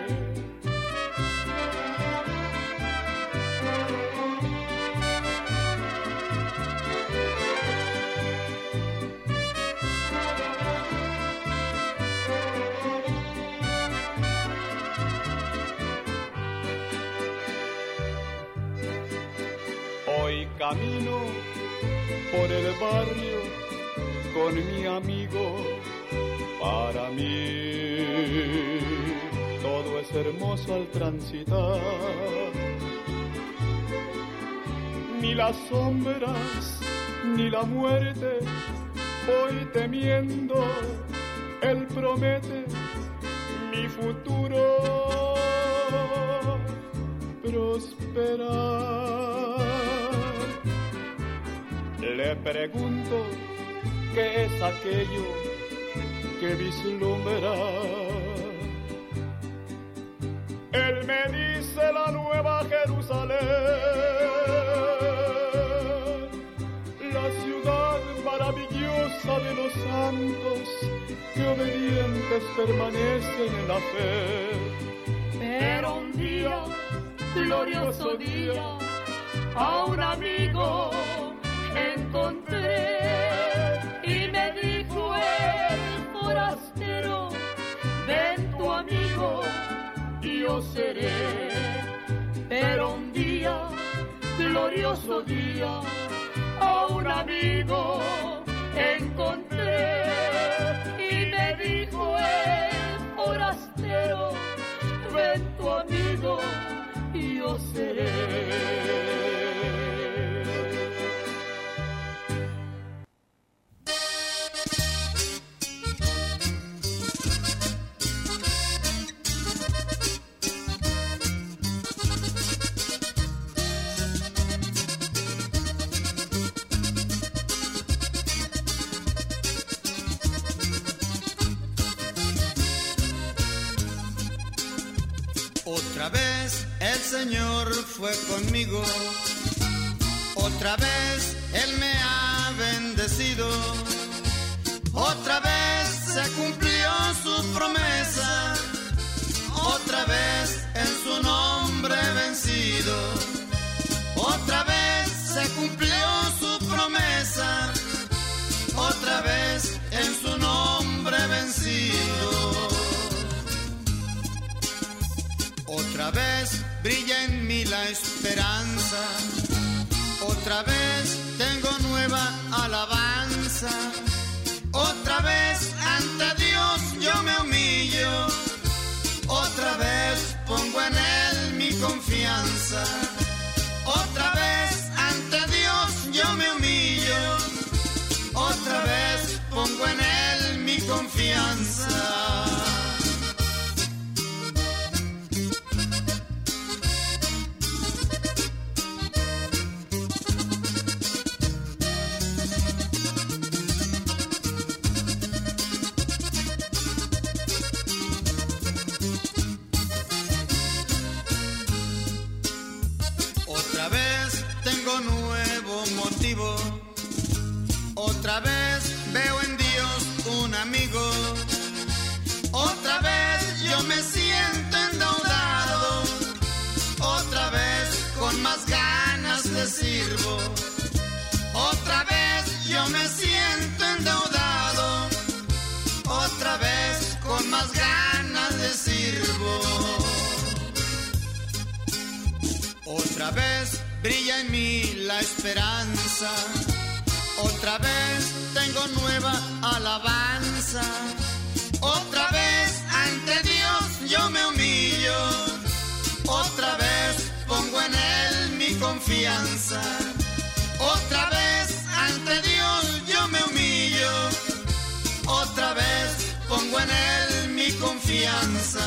Hoy camino por el barrio con mi amigo. Para mí todo es hermoso al transitar. Ni las sombras, ni la muerte voy temiendo. Él promete mi futuro prosperar. Le pregunto qué es aquello que vislumbra. Él me dice la nueva Jerusalén, la ciudad maravillosa de los santos que obedientes permanecen en la fe. Pero un día, glorioso día, a un amigo encontré y me dijo el forastero, ven tu amigo, yo seré. Pero un día, glorioso día, a un amigo encontré y me dijo el forastero, ven tu amigo, yo seré. Otra vez el Señor fue conmigo, otra vez Él me ha bendecido, otra vez se cumplió su promesa, otra vez en su nombre vencido, otra vez se cumplió su promesa, otra vez en su nombre vencido. Otra vez brilla en mí la esperanza, otra vez tengo nueva alabanza, otra vez ante Dios yo me humillo, otra vez pongo en Él mi confianza, otra vez ante Dios yo me humillo, otra vez pongo en Él mi confianza. Otra vez veo en Dios un amigo, otra vez yo me siento endeudado, otra vez con más ganas le sirvo, otra vez yo me siento Otra vez brilla en mí la esperanza, otra vez tengo nueva alabanza, otra vez ante Dios yo me humillo, otra vez pongo en Él mi confianza, otra vez ante Dios yo me humillo, otra vez pongo en Él mi confianza.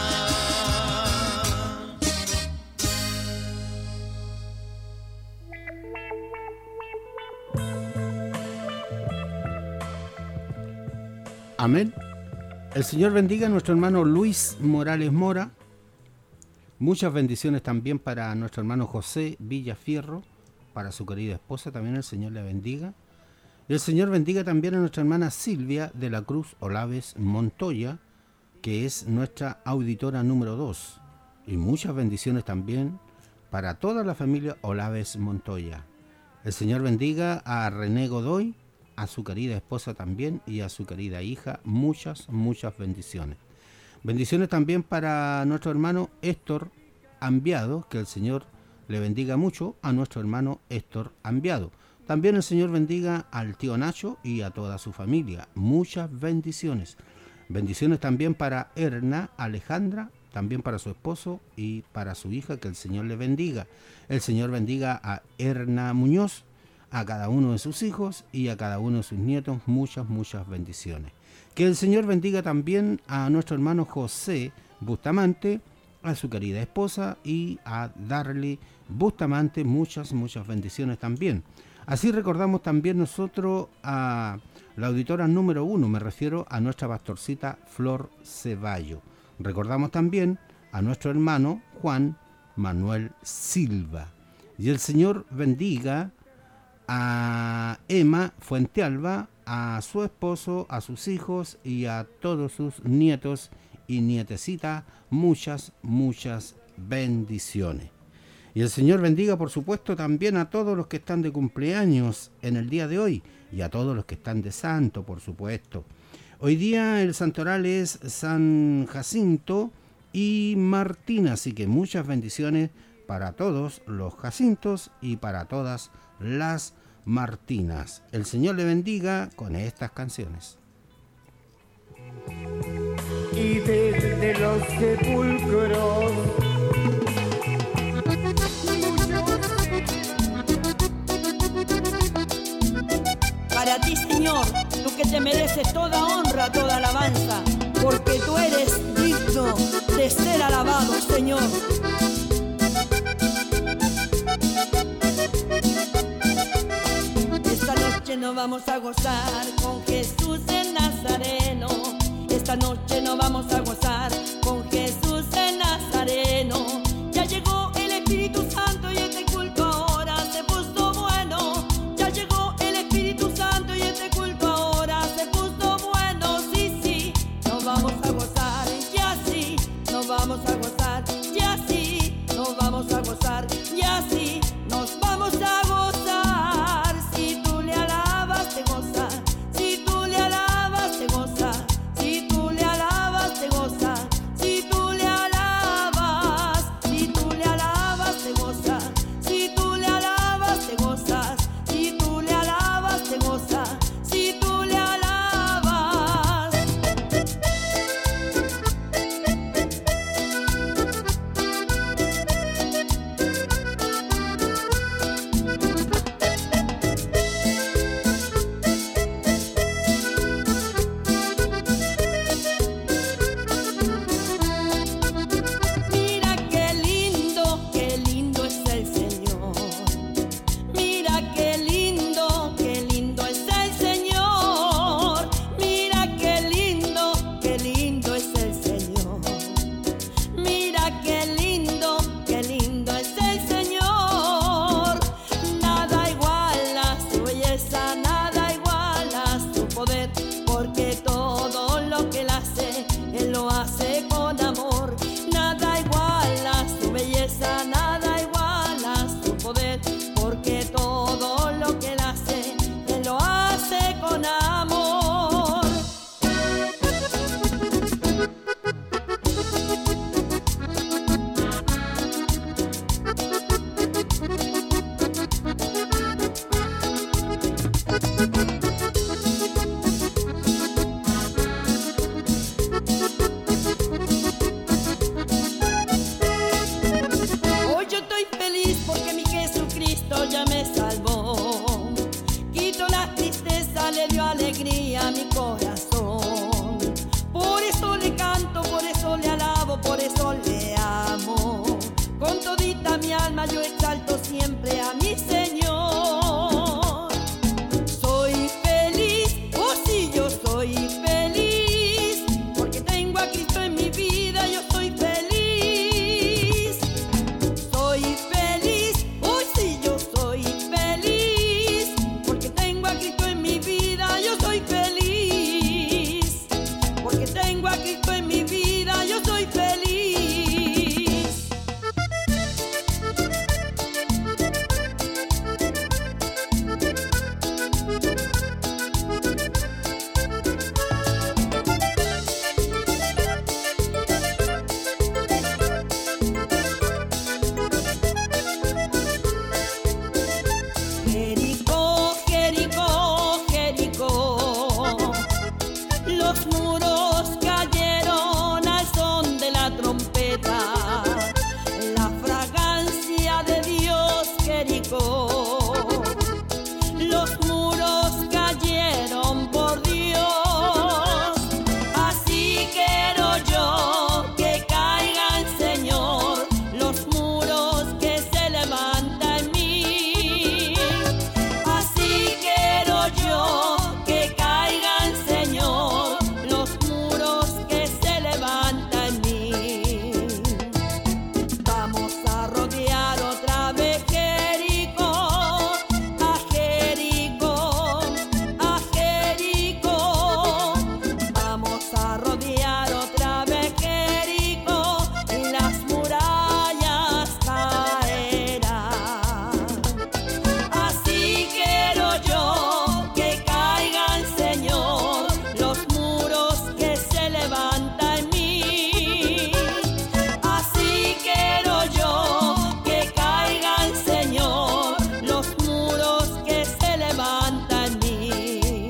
Amén. El Señor bendiga a nuestro hermano Luis Morales Mora. Muchas bendiciones también para nuestro hermano José Villafierro, para su querida esposa, también el Señor le bendiga. Y el Señor bendiga también a nuestra hermana Silvia de la Cruz Olaves Montoya, que es nuestra auditora número dos. Y muchas bendiciones también para toda la familia Olaves Montoya. El Señor bendiga a René Godoy, a su querida esposa también y a su querida hija. Muchas, muchas bendiciones. Bendiciones también para nuestro hermano Héctor Ambiado, que el Señor le bendiga mucho a nuestro hermano Héctor Ambiado. También el Señor bendiga al tío Nacho y a toda su familia. Muchas bendiciones. Bendiciones también para Erna Alejandra, también para su esposo y para su hija, que el Señor le bendiga. El Señor bendiga a Erna Muñoz, a cada uno de sus hijos y a cada uno de sus nietos. Muchas, muchas bendiciones. Que el Señor bendiga también a nuestro hermano José Bustamante, a su querida esposa y a Darly Bustamante. Muchas, muchas bendiciones también. Así recordamos también nosotros a la auditora número uno, me refiero a nuestra pastorcita Flor Ceballo. Recordamos también a nuestro hermano Juan Manuel Silva. Y el Señor bendiga a Emma Fuentealba, a su esposo, a sus hijos y a todos sus nietos y nietecitas. Muchas, muchas bendiciones. Y el Señor bendiga, por supuesto, también a todos los que están de cumpleaños en el día de hoy y a todos los que están de santo, por supuesto. Hoy día el santoral es San Jacinto y Martina, así que muchas bendiciones para todos los Jacintos y para todas las Martinas. El Señor le bendiga con estas canciones. Y desde los sepulcros para ti, Señor, tú que te mereces toda honra, toda alabanza, porque tú eres digno de ser alabado, Señor. Esta noche nos vamos a gozar con Jesús el Nazareno. Esta noche nos vamos a gozar con Jesús el Nazareno. Ya llegó el Espíritu Santo y este culto ahora se puso bueno. Ya llegó el Espíritu Santo y este culto ahora se puso bueno. Sí, sí, nos vamos a gozar, ya sí, nos vamos a gozar, ya sí, nos vamos a gozar, ya sí, nos vamos a gozar. Si tú le alabas, te goza. Si tú le alabas, te goza. Si tú le alabas, te goza. Si tú le alabas, si tú le alabas, te goza. Si tú le alabas, te gozas. Si tú le alabas, te goza. Si tú le alabas. Mira qué lindo, qué lindo es el Señor. Mira qué lindo, qué lindo es el Señor. Mira qué lindo, qué lindo es el Señor. Mira qué lindo, qué lindo es el Señor. Nada iguala su belleza, nada iguala su poder, porque todo lo que Él hace, Él lo hace con amor. Nada iguala su belleza, nada iguala su poder, porque todo vida yo exalto siempre a mi Señor. Soy feliz, oh sí, yo soy feliz, porque tengo a Cristo en mi vida, yo soy feliz. Soy feliz, oh sí, yo soy feliz, porque tengo a Cristo en mi vida, yo soy feliz. Porque tengo a Cristo en mi vida, yo soy feliz. Jericó, Jericó, Jericó, los muros cayeron al son de la trompeta, la fragancia de Dios, Jericó. Los muros cayeron por Dios, así quiero yo que caigan, Señor, los muros que se levantan en mí. Así quiero yo que caigan, Señor, los muros que se levantan en mí. Vamos a rodear otra vez Jericó, a Jericó, a Jericó. Vamos a rodear otra vez Jericó y las murallas caerán. Así quiero yo que caigan, Señor, los muros que se levantan en mí. Así quiero yo que caigan, Señor, los muros que se levantan en mí.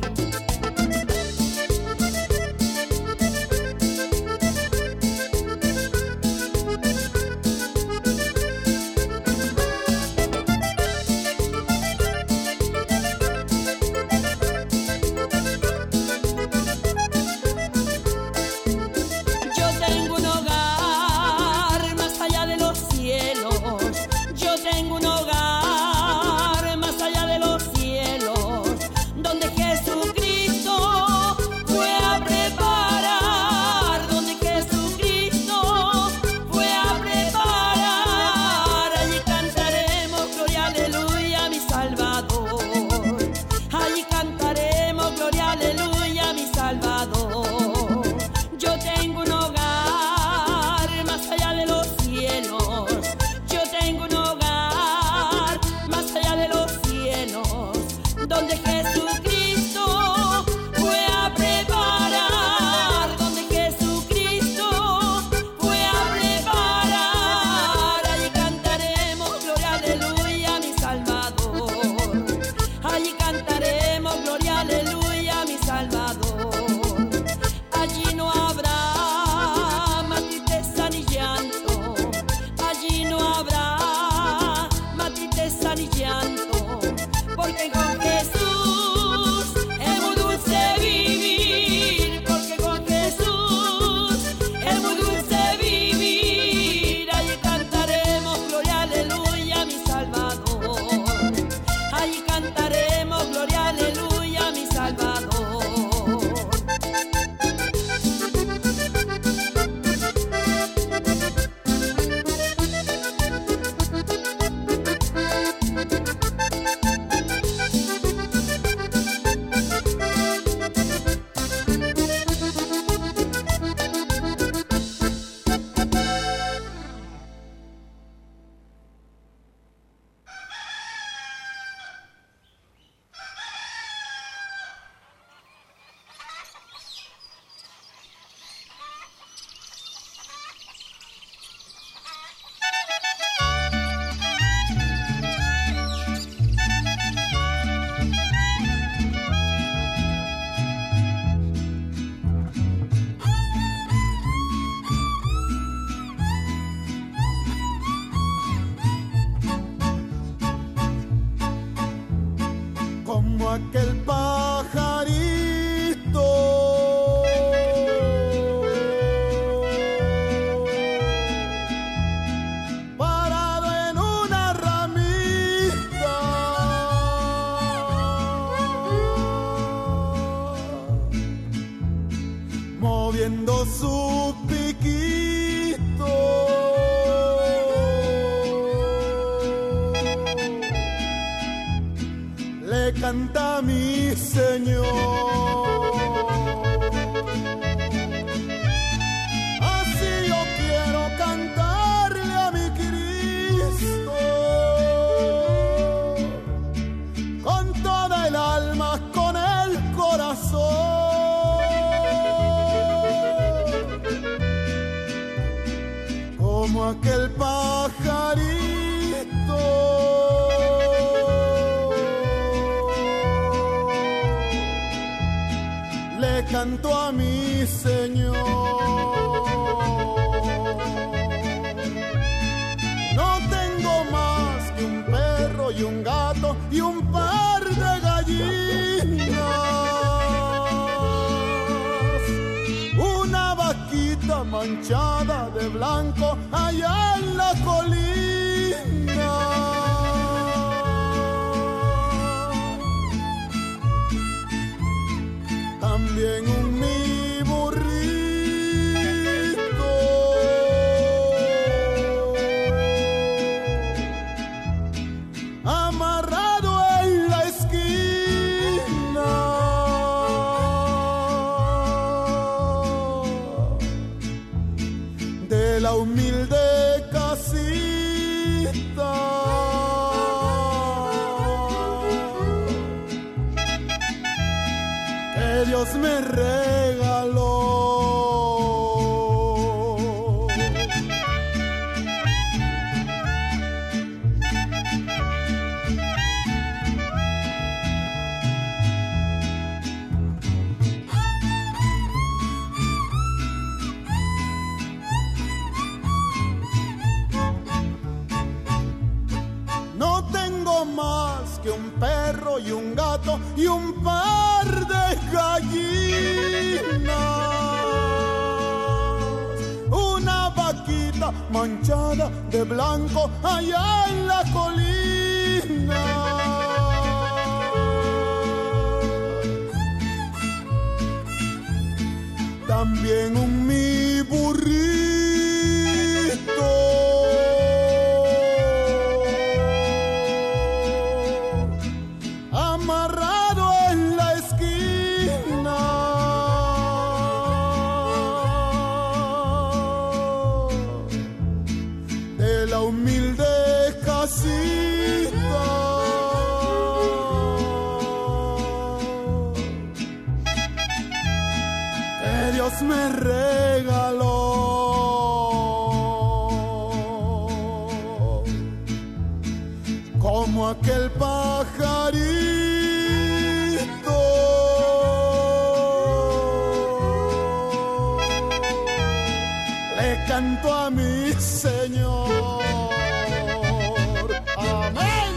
Yo tengo un hogar más allá de los cielos. Yo tengo un hogar más allá de los cielos, donde Jesucristo fue a preparar, donde Jesucristo fue a preparar. Allí cantaremos gloria, aleluya, mi Salvador. Allí cantaremos gloria, aleluya, mi Salvador. Yo tengo un hogar más allá de los cielos. Yo tengo un hogar más allá de los cielos, donde Jesucristo fue a preparar, donde Jesucristo fue a preparar. Allí cantaremos gloria, aleluya, mi Salvador. Allí cantaremos gloria, aleluya, mi Salvador. Allí no habrá más tristeza ni llanto, allí no habrá más tristeza ni llanto, porque con Jesús es muy dulce vivir, porque con Jesús es muy dulce vivir. Allí cantaremos gloria, aleluya, mi Salvador. Allí cantaremos gloria, aleluya, mi Salvador. aquel pajarito parado en le canta a mi Señor. Así yo quiero cantarle a mi Cristo, con toda el alma, con el corazón, como aquel pajarito le canto a mi Señor. No tengo más que un perro y un gato y un par de gallinas, una vaquita manchada de blanco allá en la colina. También un mi burrito, amarrado en la esquina de la humilde casita. Dios me regaló. No tengo más que un perro y un gato y un par de gallinas, una vaquita manchada de blanco allá en la colina. También un mi burrito, amarrado en la esquina de la humilde casita. Que Dios me regaló. Como aquel pajarito le canto a mi Señor. Amén.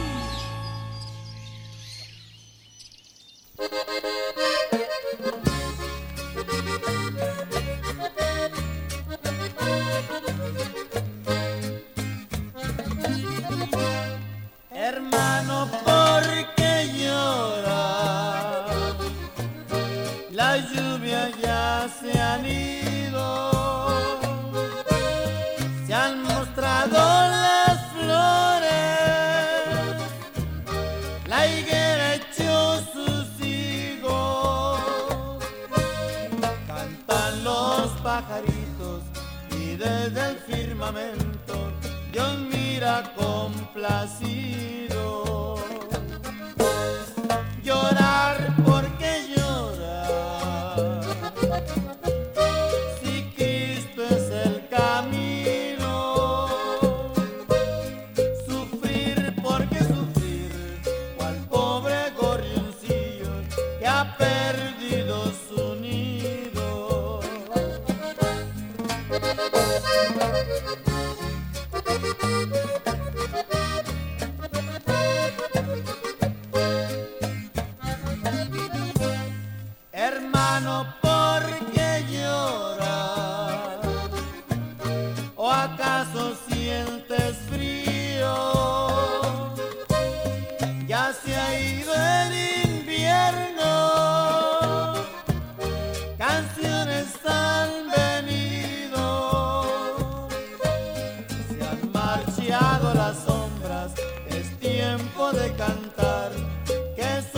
Hermano, ¿por qué lloras? La lluvia ya se han ido, se han mostrado las flores, la higuera echó sus higos, cantan los pajaritos y desde el firmamento Dios mira complacido. Llorar porque llorar, si Cristo es el camino. Sufrir porque sufrir, cual pobre gorrioncillo que ha perdido su nido. Hermano, ¿por qué lloras? ¿O acaso sientes frío? Ya se ha ido el invierno, canciones han venido, se han marchado las sombras, es tiempo de cantar, que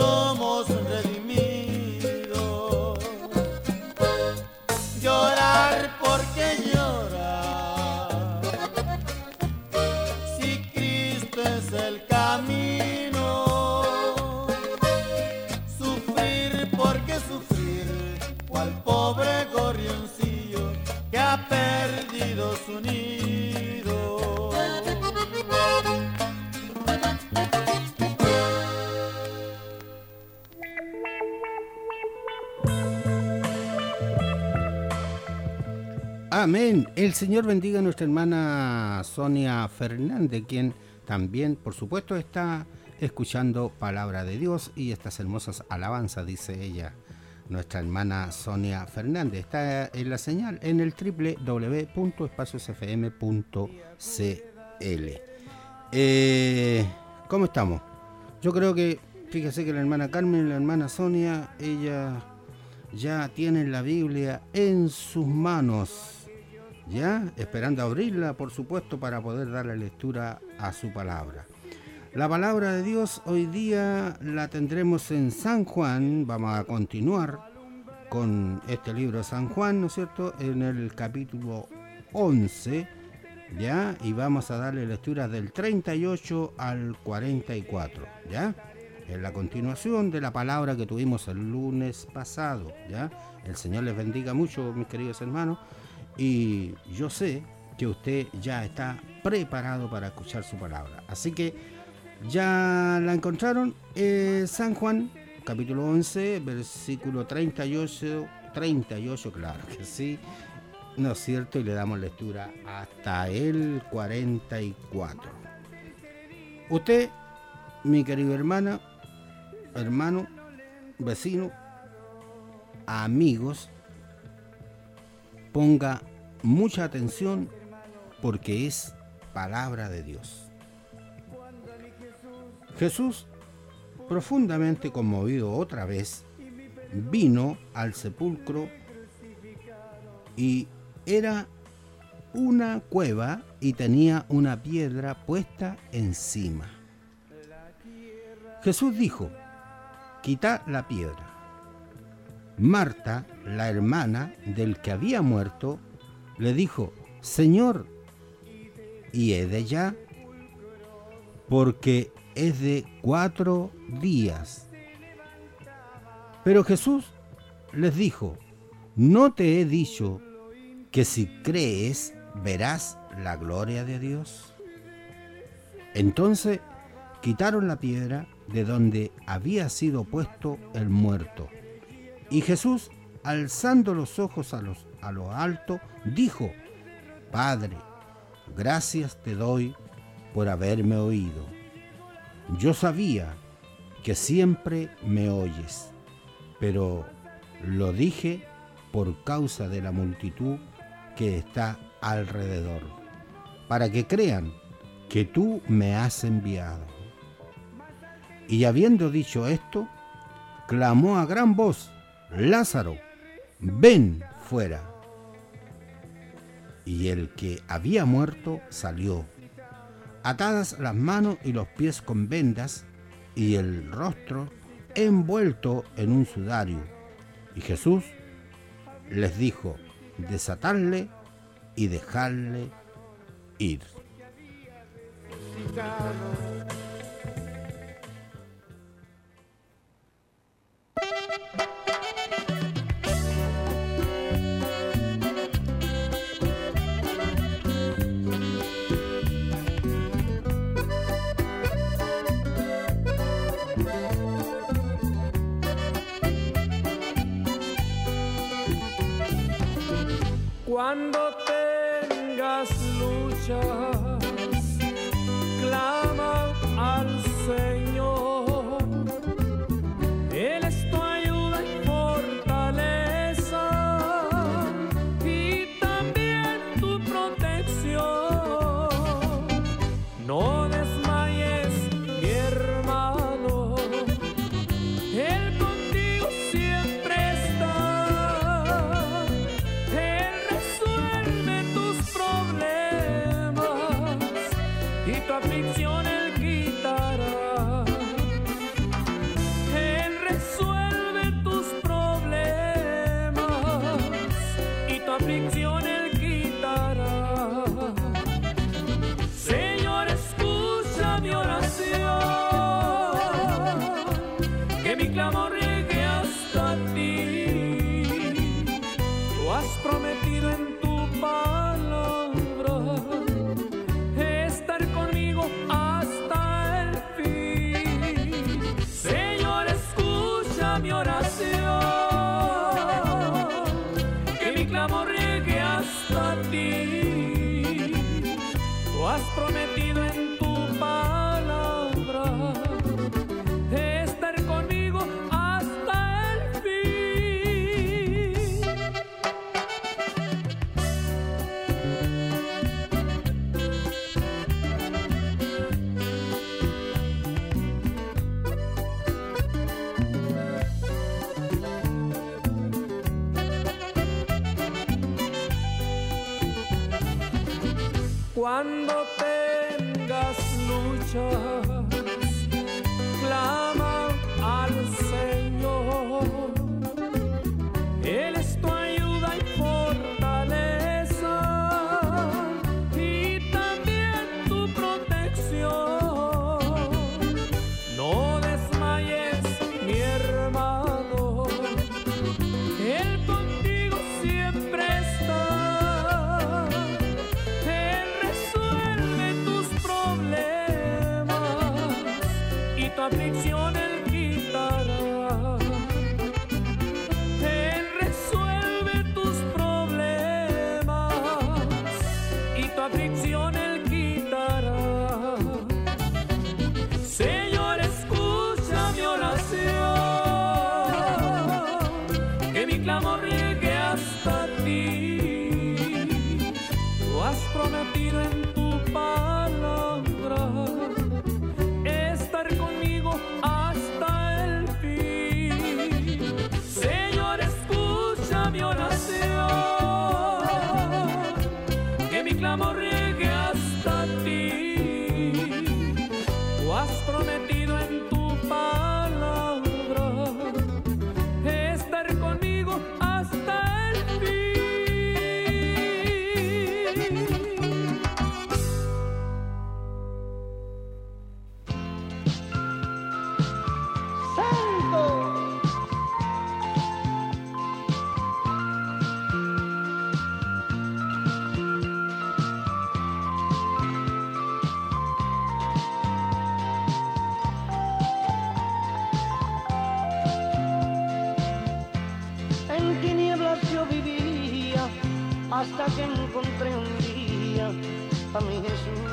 Amén. El Señor bendiga a nuestra hermana Sonia Fernández, quien también, por supuesto, está escuchando palabra de Dios y estas hermosas alabanzas, dice ella. Nuestra hermana Sonia Fernández está en la señal en el doble u doble u doble u punto espacios f m punto c l. Eh, ¿Cómo estamos? Yo creo que, fíjese que la hermana Carmen y la hermana Sonia, ella ya tienen la Biblia en sus manos, ya esperando abrirla, por supuesto, para poder darle lectura a su palabra. La palabra de Dios hoy día la tendremos en San Juan. Vamos a continuar con este libro de San Juan, ¿no es cierto?, en el capítulo once, ¿ya? Y vamos a darle lectura del treinta y ocho al cuarenta y cuatro, ¿ya? En la continuación de la palabra que tuvimos el lunes pasado, ¿ya? El Señor les bendiga mucho, mis queridos hermanos, y yo sé que usted ya está preparado para escuchar su palabra. Así que ya la encontraron, eh, San Juan, capítulo once, versículo treinta y ocho, treinta y ocho, claro que sí, ¿no es cierto? Y le damos lectura hasta el cuarenta y cuatro. Usted, mi querido hermana, hermano, vecino, amigos, ponga mucha atención porque es palabra de Dios. Jesús, profundamente conmovido otra vez, vino al sepulcro y era una cueva y tenía una piedra puesta encima. Jesús dijo: quitad la piedra. Marta, la hermana del que había muerto, le dijo: Señor, ¿y he de ya? Porque es de cuatro días. Pero Jesús les dijo: ¿no te he dicho que si crees verás la gloria de Dios? Entonces quitaron la piedra de donde había sido puesto el muerto. Y Jesús, alzando los ojos a, los, a lo alto, dijo: Padre, gracias te doy por haberme oído. Yo sabía que siempre me oyes, pero lo dije por causa de la multitud que está alrededor, para que crean que tú me has enviado. Y habiendo dicho esto, clamó a gran voz: Lázaro, ven fuera. Y el que había muerto salió, atadas las manos y los pies con vendas, y el rostro envuelto en un sudario. Y Jesús les dijo: desatadle y dejadle ir. Cuando tengas luchas, clama al Señor. Él es tu ayuda y fortaleza, y también tu protección. No desmayes, mi hermano, Él contigo siempre está. Aflicción Él quitará. Él resuelve tus problemas y tu aflicción Él quitará. Señor, escucha mi oración, que mi clamor llegue hasta ti. Tú has prometido en tu palabra hasta el fin. Señor, escucha mi oración, que mi clamor llegue hasta prometido en tu palabra estar conmigo hasta el fin. Cuando tengas luchas, clama al Señor. Él es tu ayuda y fortaleza y también tu protección. No desmayes, mi hermano, Él contigo siempre está. Tu aflicción Él quitará. Él resuelve tus problemas y tu aflicción Él quitará. Señor, escucha mi oración, que mi clamor llegue hasta ti. Tú has prometido en tu palabra estar conmigo hasta el fin. Señor, escucha mi oración, que mi clamor llegue hasta ti. Tú has prometido en tu palabra estar conmigo hasta el fin. Hasta que encontré un día a mi Jesús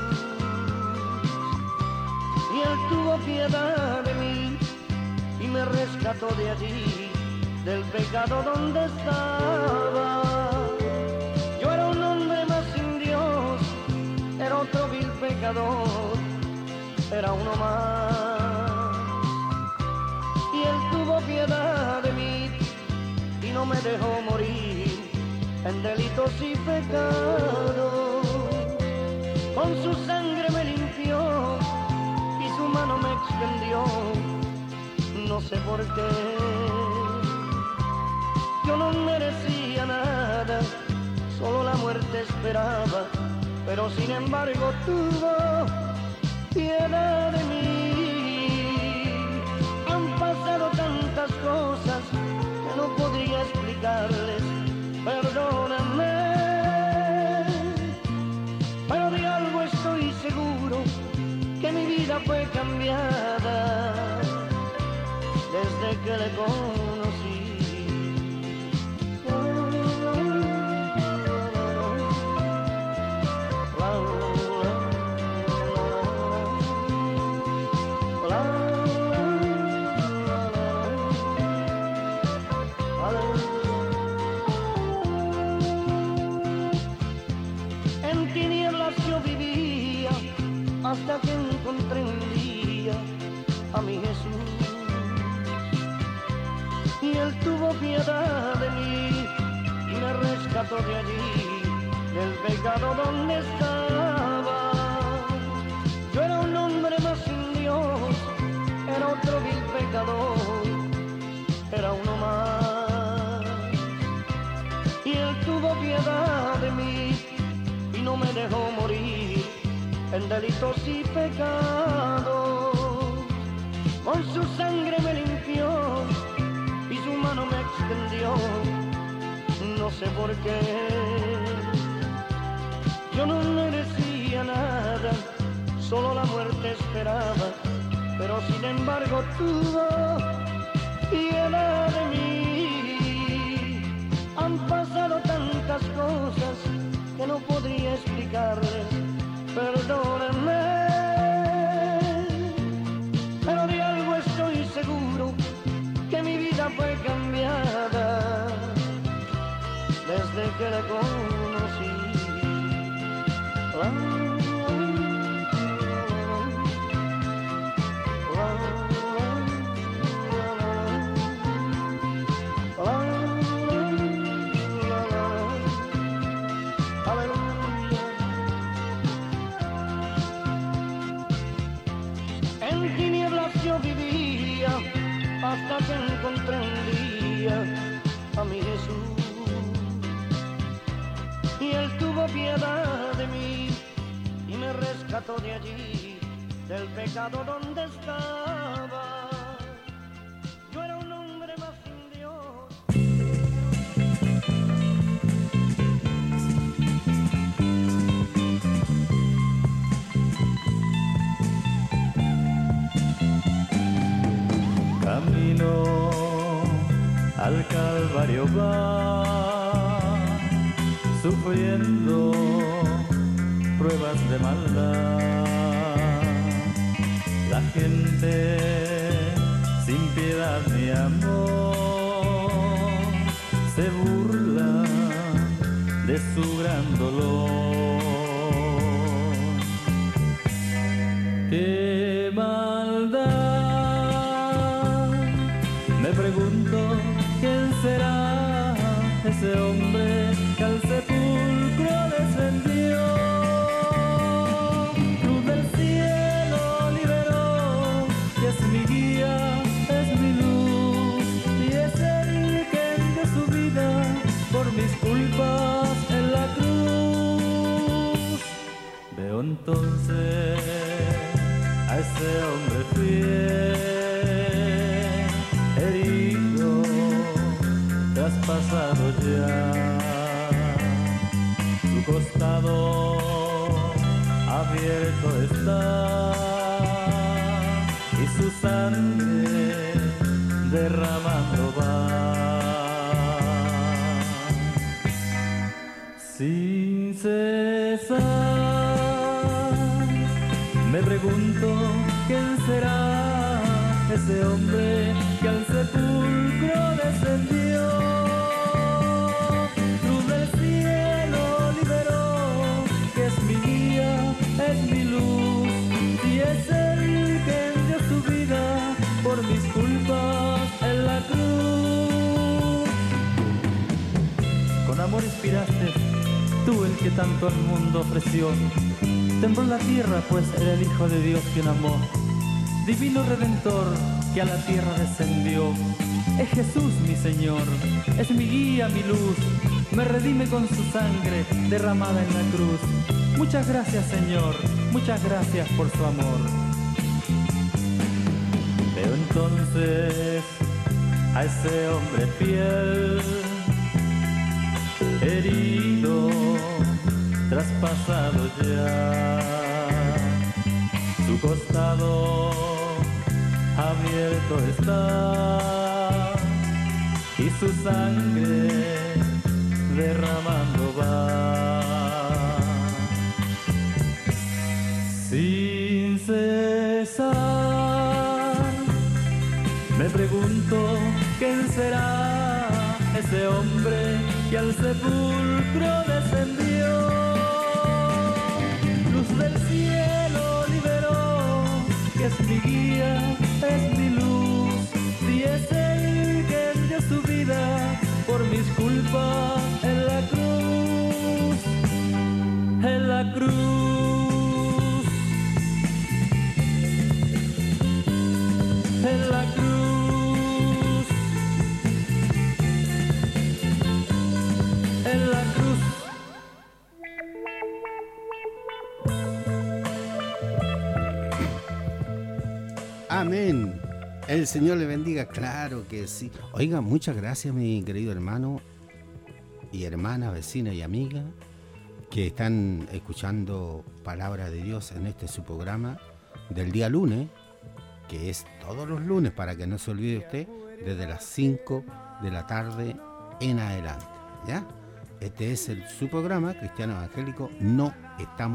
y Él tuvo piedad de mí y me rescató de allí, del pecado donde estaba. Yo era un hombre más sin Dios, era otro vil pecador, era uno más. Y Él tuvo piedad de mí y no me dejó morir en delitos y pecados. Con su sangre me limpió y su mano me extendió, no sé por qué. Yo no merecía nada, solo la muerte esperaba, pero sin embargo tuvo piedad de mí. Han pasado tantas cosas que no podría explicarles, perdóname, pero de algo estoy seguro, que mi vida fue cambiada desde que le conocí. Hasta que encontré un día a mi Jesús y Él tuvo piedad de mí y me rescató de allí, del pecado donde estaba. Yo era un hombre más sin Dios, era otro vil pecador, era uno más. Y Él tuvo piedad de mí y no me dejó morir en delitos y pecados. Con su sangre me limpió y su mano me extendió, no sé por qué. Yo no merecía nada, solo la muerte esperaba, pero sin embargo tuvo piedad de mí. Han pasado tantas cosas que no podría explicarles, perdóname, pero de algo estoy seguro, que mi vida fue cambiada desde que la conocí. La, hasta que encontré un día a mi Jesús, y Él tuvo piedad de mí y me rescató de allí, del pecado donde estaba. Yo era un hombre más sin Dios. Camino al Calvario va, sufriendo pruebas de maldad. La gente sin piedad ni amor se burla de su gran dolor. ¡Qué maldad! Me pregunto quién será ese hombre que al sepulcro descendió. Luz del cielo liberó, que es mi guía, es mi luz, y es el que dio su vida por mis culpas en la cruz. Veo entonces a ese hombre fiel, herido, traspasado ya, su costado abierto está, y su sangre derramando va. Sin cesar, me pregunto quién será ese hombre que al sepulcro descendió. Luz del cielo liberó, que es mi guía, es mi luz, y es el que dio su vida por mis culpas en la cruz. Con amor inspiraste, tú el que tanto al mundo ofreció. Tembló la tierra, pues era el Hijo de Dios quien amó. Divino Redentor que a la tierra descendió. Es Jesús mi Señor, es mi guía, mi luz. Me redime con su sangre derramada en la cruz. Muchas gracias, Señor, muchas gracias por su amor. Veo entonces a ese hombre fiel, herido, traspasado ya, su costado abierto está, y su sangre derramando va. Sin cesar, me pregunto quién será ese hombre que al sepulcro descendió. Luz del cielo liberó, que es mi guía, es mi luz, y es el que dio su vida por mis culpas en la cruz, en la cruz, en la cruz, en la cruz. Amén. El Señor le bendiga, claro que sí. Oiga, muchas gracias, mi querido hermano y hermana, vecina y amiga, que están escuchando Palabra de Dios en este su programa del día lunes, que es todos los lunes, para que no se olvide usted, desde las cinco de la tarde en adelante, ¿ya? Este es el, su programa Cristiano Evangélico, No Estamos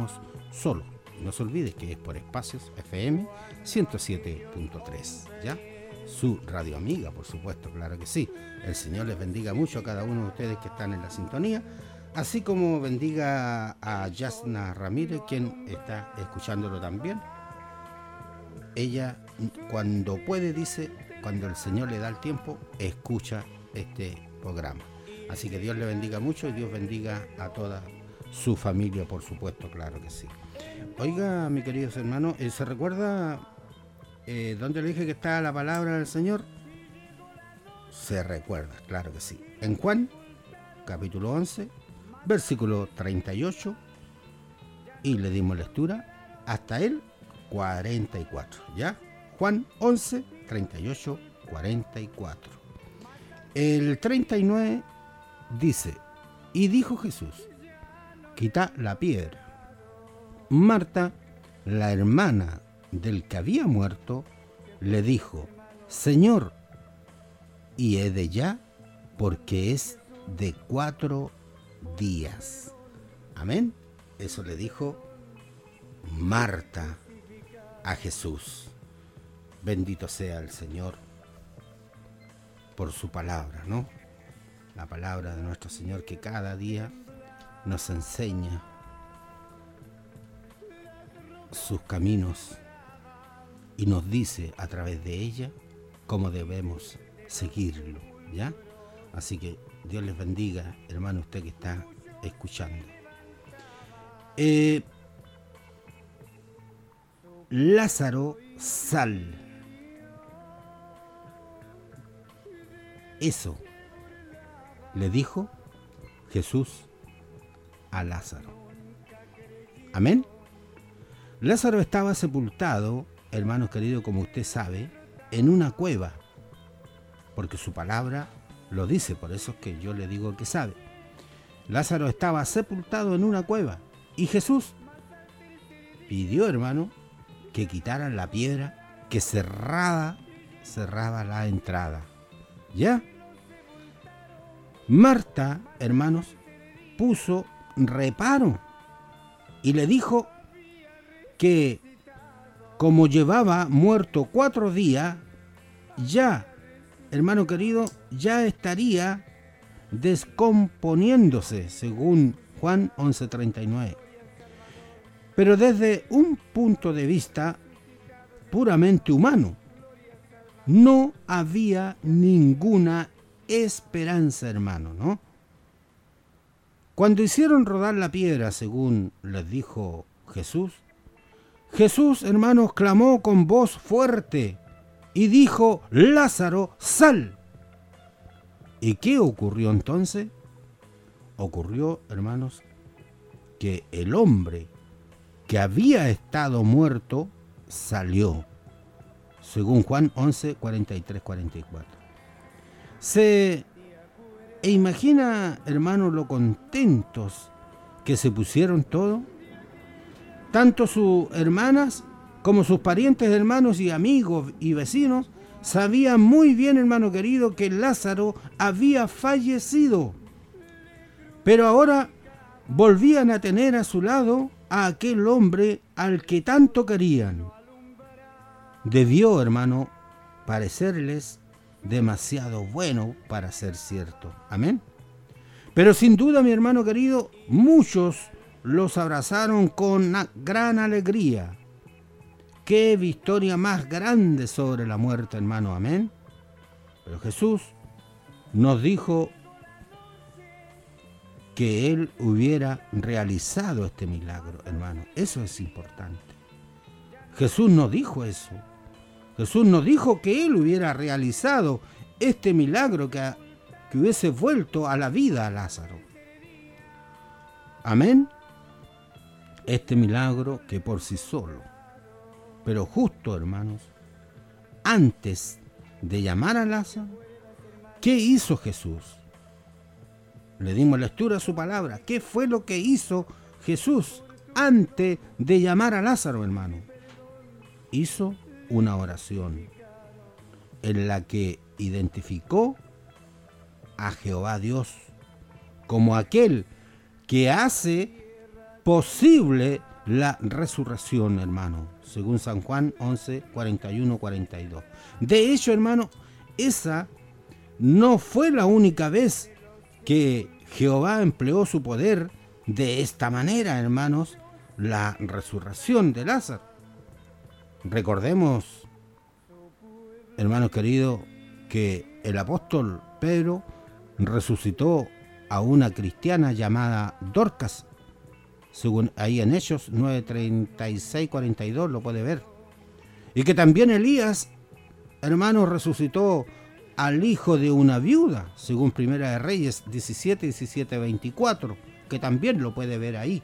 solo. No se olvide que es por Espacios F M ciento siete punto tres, ¿ya? Su radio amiga, por supuesto, claro que sí. El Señor les bendiga mucho a cada uno de ustedes que están en la sintonía, así como bendiga a Yasna Ramírez, quien está escuchándolo también. Ella, cuando puede, dice, cuando el Señor le da el tiempo, escucha este programa. Así que Dios le bendiga mucho y Dios bendiga a toda su familia, por supuesto, claro que sí. Oiga, mis queridos hermanos, eh, ¿se recuerda eh, dónde le dije que está la palabra del Señor? Se recuerda, claro que sí. En Juan, capítulo once, versículo treinta y ocho, y le dimos lectura hasta el cuarenta y cuatro, ¿ya? Juan once, treinta y ocho, cuarenta y cuatro. El treinta y nueve dice, y dijo Jesús, quita la piedra. Marta, la hermana del que había muerto, le dijo, Señor, y he de ya, porque es de cuatro días. Amén. Eso le dijo Marta a Jesús. Bendito sea el Señor por su palabra, ¿no? La palabra de nuestro Señor que cada día nos enseña sus caminos y nos dice a través de ella cómo debemos seguirlo, ¿ya? Así que Dios les bendiga, hermano, usted que está escuchando. Eh, Lázaro, sal. Eso le dijo Jesús a Lázaro. Amén. Lázaro estaba sepultado, hermanos queridos, como usted sabe, en una cueva, porque su palabra lo dice, por eso es que yo le digo que sabe. Lázaro estaba sepultado en una cueva y Jesús pidió, hermano, que quitaran la piedra que cerraba, cerraba la entrada. ¿Ya? Marta, hermanos, puso reparo y le dijo que como llevaba muerto cuatro días, ya, hermano querido, ya estaría descomponiéndose, según Juan once treinta y nueve. Pero desde un punto de vista puramente humano, no había ninguna esperanza, hermano, ¿no? Cuando hicieron rodar la piedra, según les dijo Jesús, Jesús, hermanos, clamó con voz fuerte y dijo, Lázaro, sal. ¿Y qué ocurrió entonces? Ocurrió, hermanos, que el hombre que había estado muerto salió, según Juan once, cuarenta y tres, cuarenta y cuatro. Se e imagina, hermanos, lo contentos que se pusieron todos, tanto sus hermanas como sus parientes, hermanos y amigos y vecinos, sabían muy bien, hermano querido, que Lázaro había fallecido. Pero ahora volvían a tener a su lado a aquel hombre al que tanto querían. Debió, hermano, parecerles demasiado bueno para ser cierto. Amén. Pero sin duda, mi hermano querido, muchos los abrazaron con gran alegría. Qué victoria más grande sobre la muerte, hermano. Amén. Pero Jesús nos dijo que Él hubiera realizado este milagro, hermano. Eso es importante. Jesús nos dijo eso. Jesús nos dijo que Él hubiera realizado este milagro que, que hubiese vuelto a la vida a Lázaro. Amén. Este milagro que por sí solo, pero justo, hermanos, antes de llamar a Lázaro, ¿qué hizo Jesús? Le dimos lectura a su palabra. ¿Qué fue lo que hizo Jesús antes de llamar a Lázaro, hermano? Hizo una oración en la que identificó a Jehová Dios como aquel que hace posible la resurrección, hermano, según San Juan once, cuarenta y uno, cuarenta y dos. De hecho, hermano, esa no fue la única vez que Jehová empleó su poder de esta manera, hermanos, la resurrección de Lázaro. Recordemos, hermanos queridos, que el apóstol Pedro resucitó a una cristiana llamada Dorcas, según ahí en Hechos nueve, treinta y seis, cuarenta y dos, lo puede ver. Y que también Elías, hermanos, resucitó al hijo de una viuda, según Primera de Reyes diecisiete, diecisiete, veinticuatro, que también lo puede ver ahí.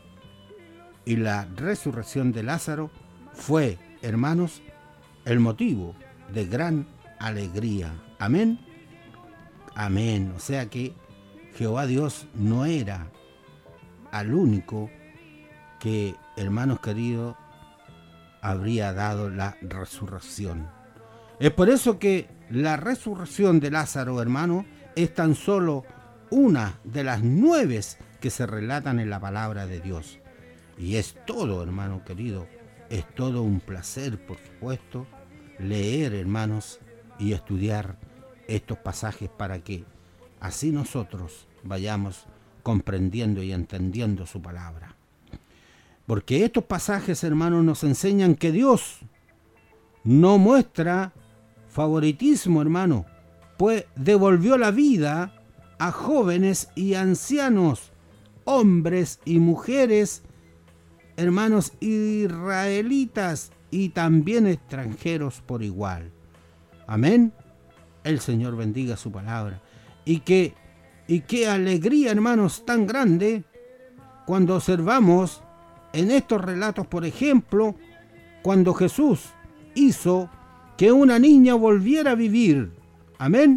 Y la resurrección de Lázaro fue, hermanos, el motivo de gran alegría. Amén. Amén. O sea que Jehová Dios no era al único que, hermanos queridos, habría dado la resurrección. Es por eso que la resurrección de Lázaro, hermano, es tan solo una de las nueve que se relatan en la palabra de Dios. Y es todo, hermano querido, es todo un placer, por supuesto, leer, hermanos, y estudiar estos pasajes para que así nosotros vayamos comprendiendo y entendiendo su palabra. Porque estos pasajes, hermanos, nos enseñan que Dios no muestra favoritismo, hermano, pues devolvió la vida a jóvenes y ancianos, hombres y mujeres, hermanos israelitas y también extranjeros por igual. Amén. El Señor bendiga su palabra. Y que, y qué alegría, hermanos, tan grande cuando observamos en estos relatos, por ejemplo, cuando Jesús hizo que una niña volviera a vivir. Amén.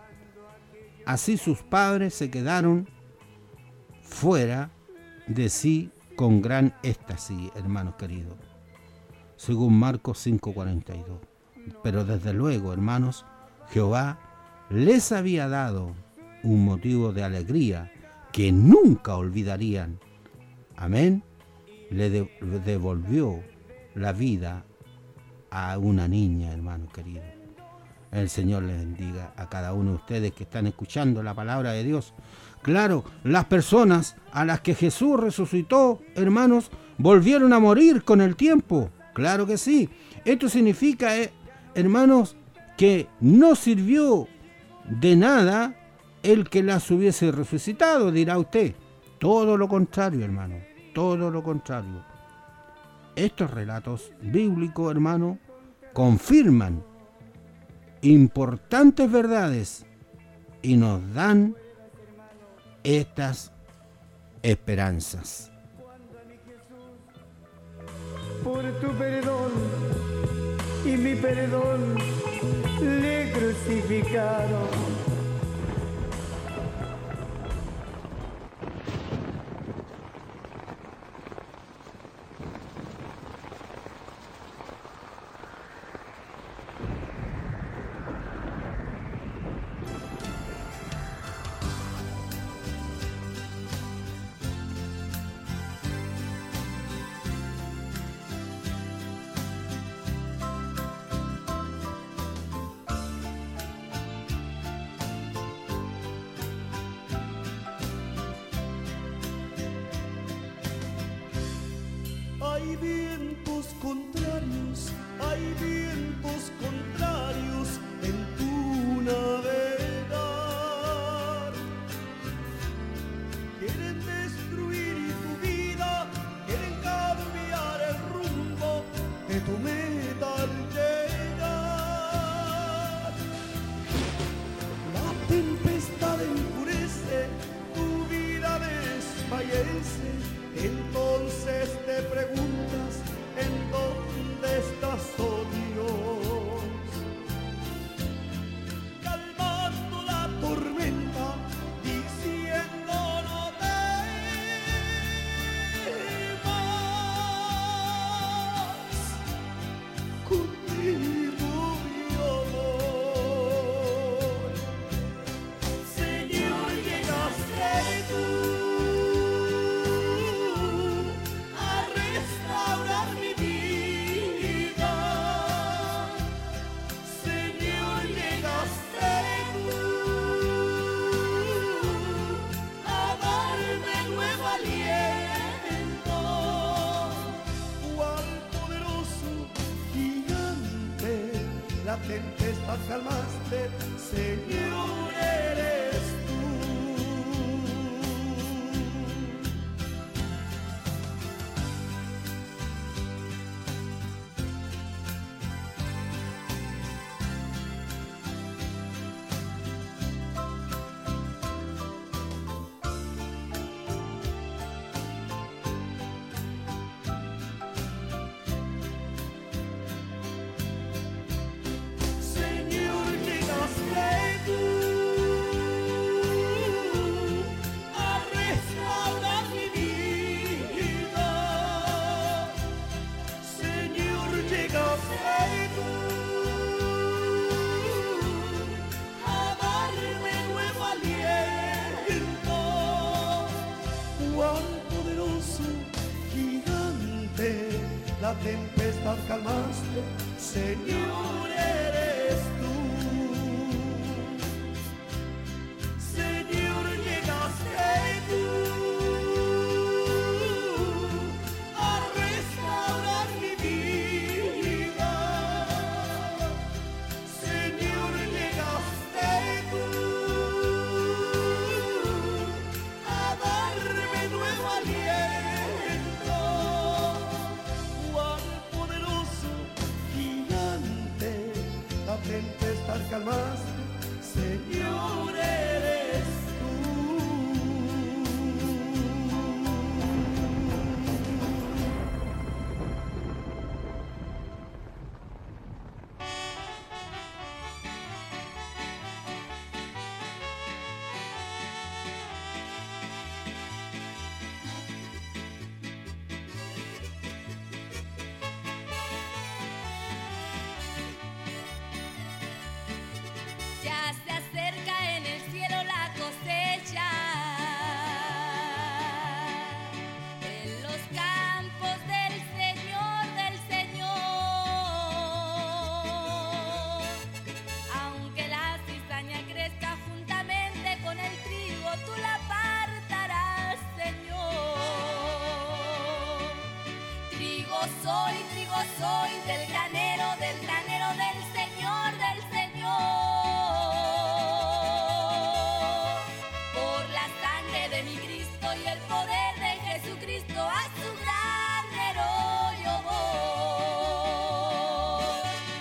Así sus padres se quedaron fuera de sí con gran éxtasis, hermanos queridos, según Marcos cinco, cuarenta y dos. Pero desde luego, hermanos, Jehová les había dado un motivo de alegría que nunca olvidarían. Amén. Le, de, le devolvió la vida a una niña, hermano querido. El Señor les bendiga a cada uno de ustedes que están escuchando la palabra de Dios. Claro, las personas a las que Jesús resucitó, hermanos, volvieron a morir con el tiempo. Claro que sí. Esto significa, eh, hermanos, que no sirvió de nada el que las hubiese resucitado, dirá usted. Todo lo contrario, hermano, todo lo contrario. Estos relatos bíblicos, hermano, confirman importantes verdades y nos dan estas esperanzas. Por tu perdón y mi perdón le crucificaron. Hay vientos contrarios, hay vientos contrarios en tu navegar. Quieren destruir tu vida, quieren cambiar el rumbo de tu meta al llegar. La tempestad enfurece, tu vida desfallece. Entonces te preguntas, ¿en dónde estás, oh Dios? gigante, Señor, eres tú. La tempestad calmaste, Señor, eres tú. Señor, llegaste tú a restaurar mi vida. Señor, llegaste tú a darme nuevo aliento. La tempestad calmaste, Señor, eres tú. Ya se acerca en el cielo la cosecha, en los campos del Señor, del Señor. Aunque la cizaña crezca juntamente con el trigo, tú la apartarás, Señor. Trigo soy, trigo soy, del granero, del granero del Señor, del Señor. De mi Cristo y el poder de Jesucristo, a su granero yo voy.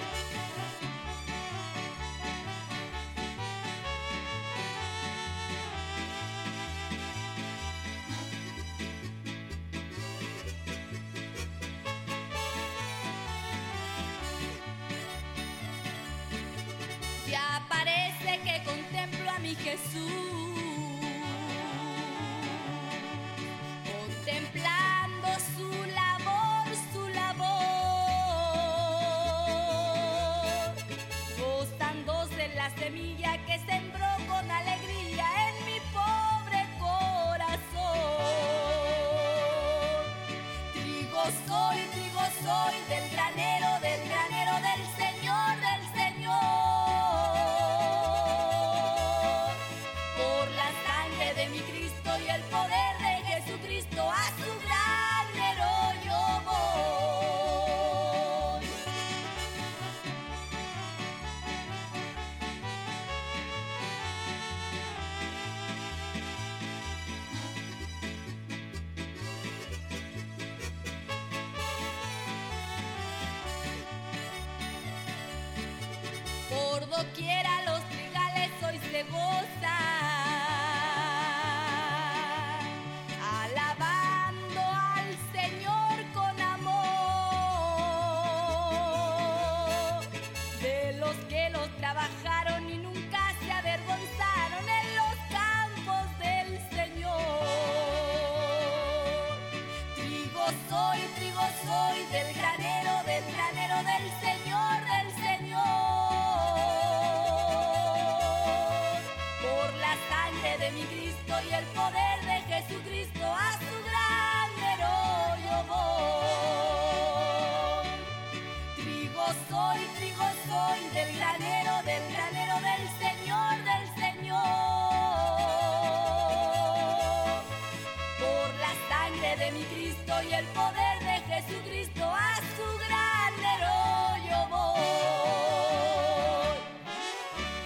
Ya parece que contemplo a mi Jesús, contemplando su labor, su labor, gozando de la semilla que sembró con alegría en mi pobre corazón. Trigo soy, trigo soy, del granero, del granero del Señor, del Señor. Por la sangre de mi Cristo y el poder de Jesucristo, a su granero yo voy. Por doquiera los trigales hoy se gozan, alabando al Señor con amor. De los que los trabajaron y nunca se avergonzaron en los campos del Señor. Trigo soy, trigo soy, del granero, del granero del Señor, del Señor. Por la sangre de mi Cristo y el poder de Jesucristo, a su granero yo voy. Trigo soy, trigo soy, del granero, del granero del Señor, del Señor. Por la sangre de mi Cristo y el poder de Jesucristo, a su granero yo voy.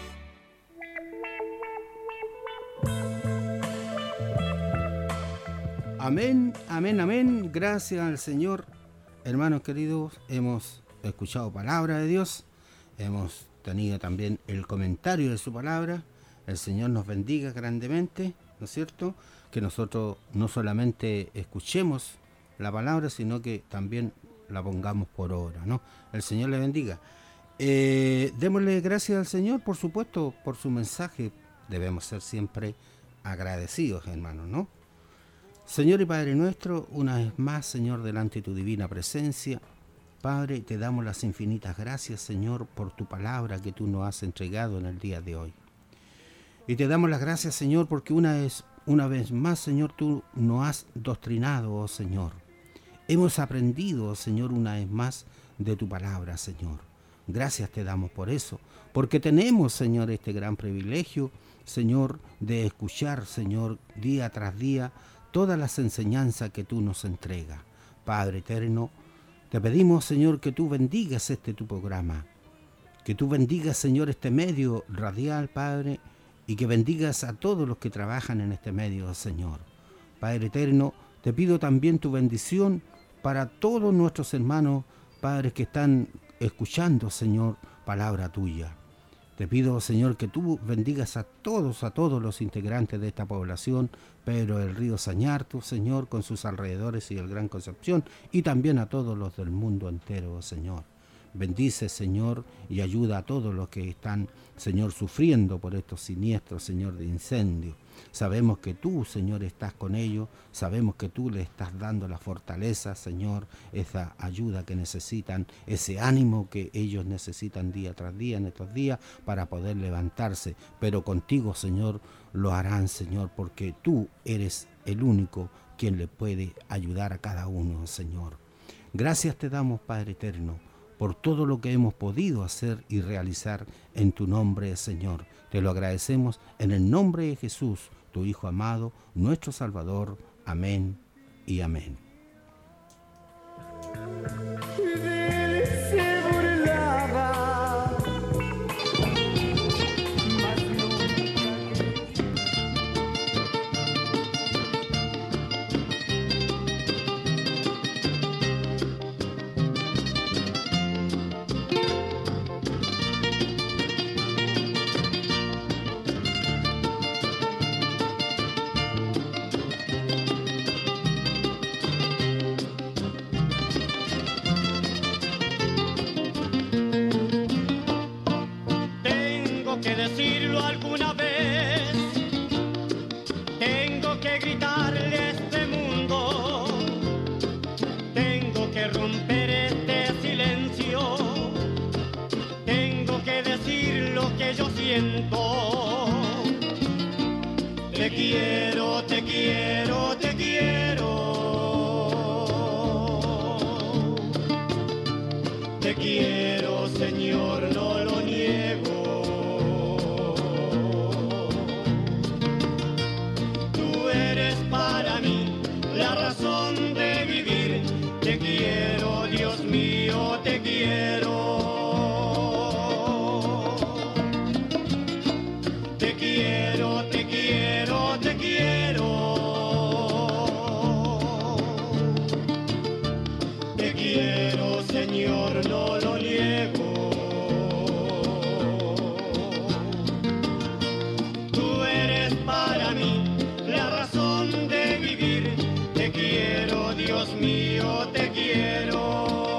Amén, amén, amén. Gracias al Señor. Hermanos queridos, hemos escuchado palabra de Dios. Hemos tenido también el comentario de su palabra. El Señor nos bendiga grandemente, ¿no es cierto? Que nosotros no solamente escuchemos la palabra, sino que también la pongamos por obra, ¿no? El Señor le bendiga. Eh, démosle gracias al Señor, por supuesto, por su mensaje. Debemos ser siempre agradecidos, hermanos, ¿no? Señor y Padre nuestro, una vez más, Señor, delante de tu divina presencia, Padre, te damos las infinitas gracias, Señor, por tu palabra que tú nos has entregado en el día de hoy. Y te damos las gracias, Señor, porque una vez, una vez más, Señor, tú nos has doctrinado, oh Señor. Hemos aprendido, Señor, una vez más de tu palabra, Señor. Gracias te damos por eso, porque tenemos, Señor, este gran privilegio, Señor, de escuchar, Señor, día tras día, todas las enseñanzas que tú nos entregas. Padre eterno, te pedimos, Señor, que tú bendigas este tu programa, que tú bendigas, Señor, este medio radial, Padre, y que bendigas a todos los que trabajan en este medio, Señor. Padre eterno, te pido también tu bendición para todos nuestros hermanos, Padres, que están escuchando, Señor, palabra tuya. Te pido, Señor, que tú bendigas a todos, a todos los integrantes de esta población, Pedro del Río Sañartu, Señor, con sus alrededores y el Gran Concepción, y también a todos los del mundo entero, Señor. Bendice, Señor, y ayuda a todos los que están, Señor, sufriendo por estos siniestros, Señor, de incendio. Sabemos que tú, Señor, estás con ellos, sabemos que tú le estás dando la fortaleza, Señor, esa ayuda que necesitan, ese ánimo que ellos necesitan día tras día en estos días para poder levantarse. Pero contigo, Señor, lo harán, Señor, porque tú eres el único quien le puede ayudar a cada uno, Señor. Gracias te damos, Padre eterno, por todo lo que hemos podido hacer y realizar en tu nombre, Señor. Te lo agradecemos en el nombre de Jesús, tu Hijo amado, nuestro Salvador. Amén y amén. De él se burlaba, mas decirlo alguna vez, tengo que gritarle a este mundo, tengo que romper este silencio, tengo que decir lo que yo siento. Te quiero, te quiero, te quiero. Te quiero, Señor, no lo niego. La razón de vivir, te quiero, Dios mío, te quiero. Te quiero, te quiero, te quiero. Te quiero, Señor, no lo niego. Tú eres para mí la razón de vivir. Te quiero, Dios mío, te quiero.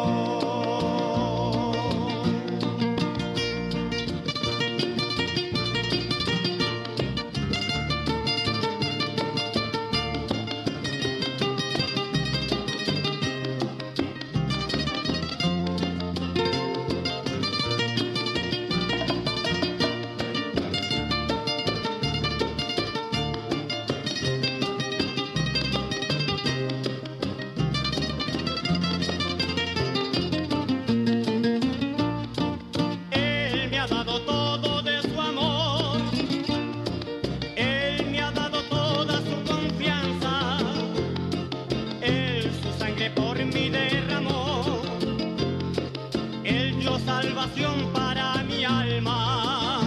Para mi alma,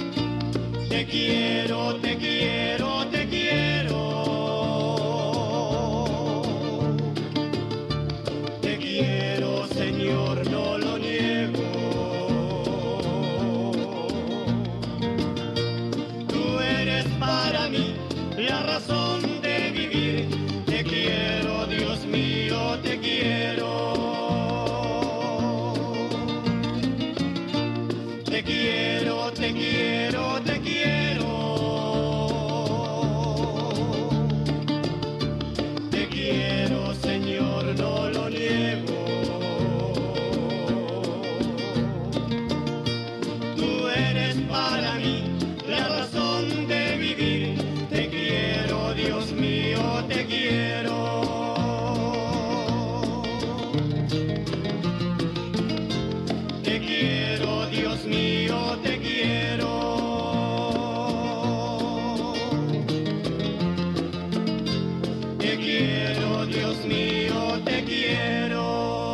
te quiero, te quiero, te quiero. la razón de vivir. Te quiero, Dios mío, te quiero. Te quiero, te quiero, te quiero. Te quiero, Señor, no lo niego. Tú eres para mí la razón de vivir. Te quiero, Dios mío, te quiero. Te quiero, Dios mío, te quiero. Te quiero, Dios mío, te quiero.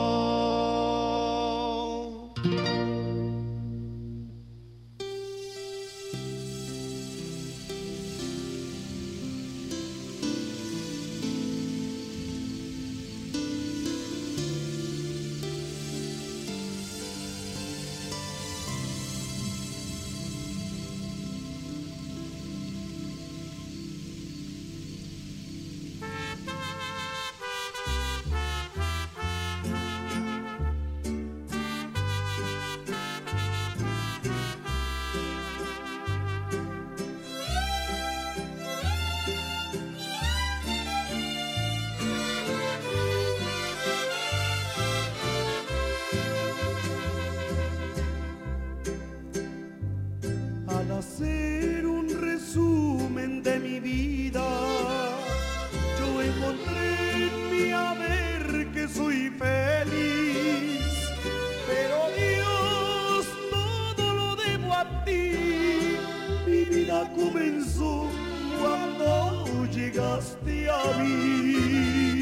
Al hacer un resumen de mi vida, yo encontré en mi haber que soy feliz. Pero Dios, todo lo debo a ti. Mi vida comenzó cuando llegaste a mí.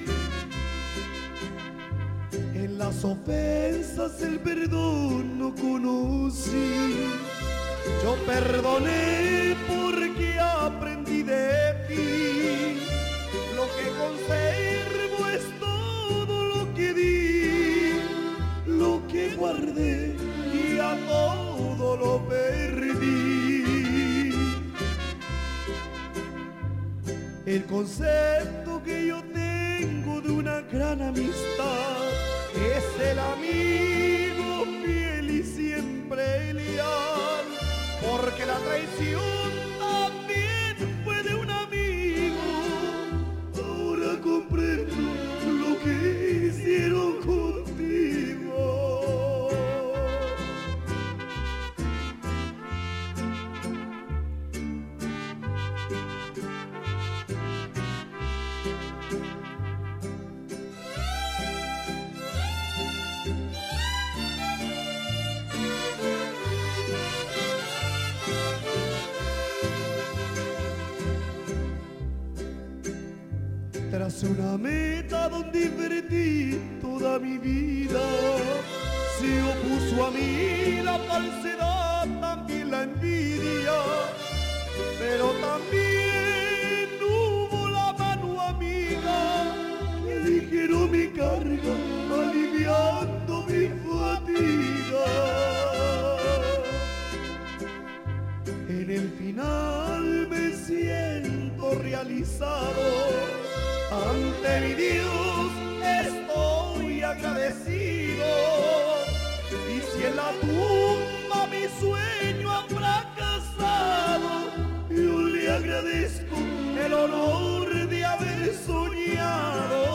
En las ofensas el perdón no conocí. Yo perdoné porque aprendí de ti. Lo que conservo es todo lo que di. Lo que guardé y a todo lo perdí. El concepto que yo tengo de una gran amistad es el amigo fiel y siempre leal. Porque la traición también fue de un amigo. Ahora comprendo lo que hicieron contigo. Tras una meta donde invertí toda mi vida, se opuso a mí la falsedad, también la envidia, pero también hubo la mano amiga que aligeró mi carga, aliviando mi fatiga. En el final me siento realizado. Ante mi Dios estoy agradecido. Y si en la tumba mi sueño ha fracasado, yo le agradezco el honor de haber soñado.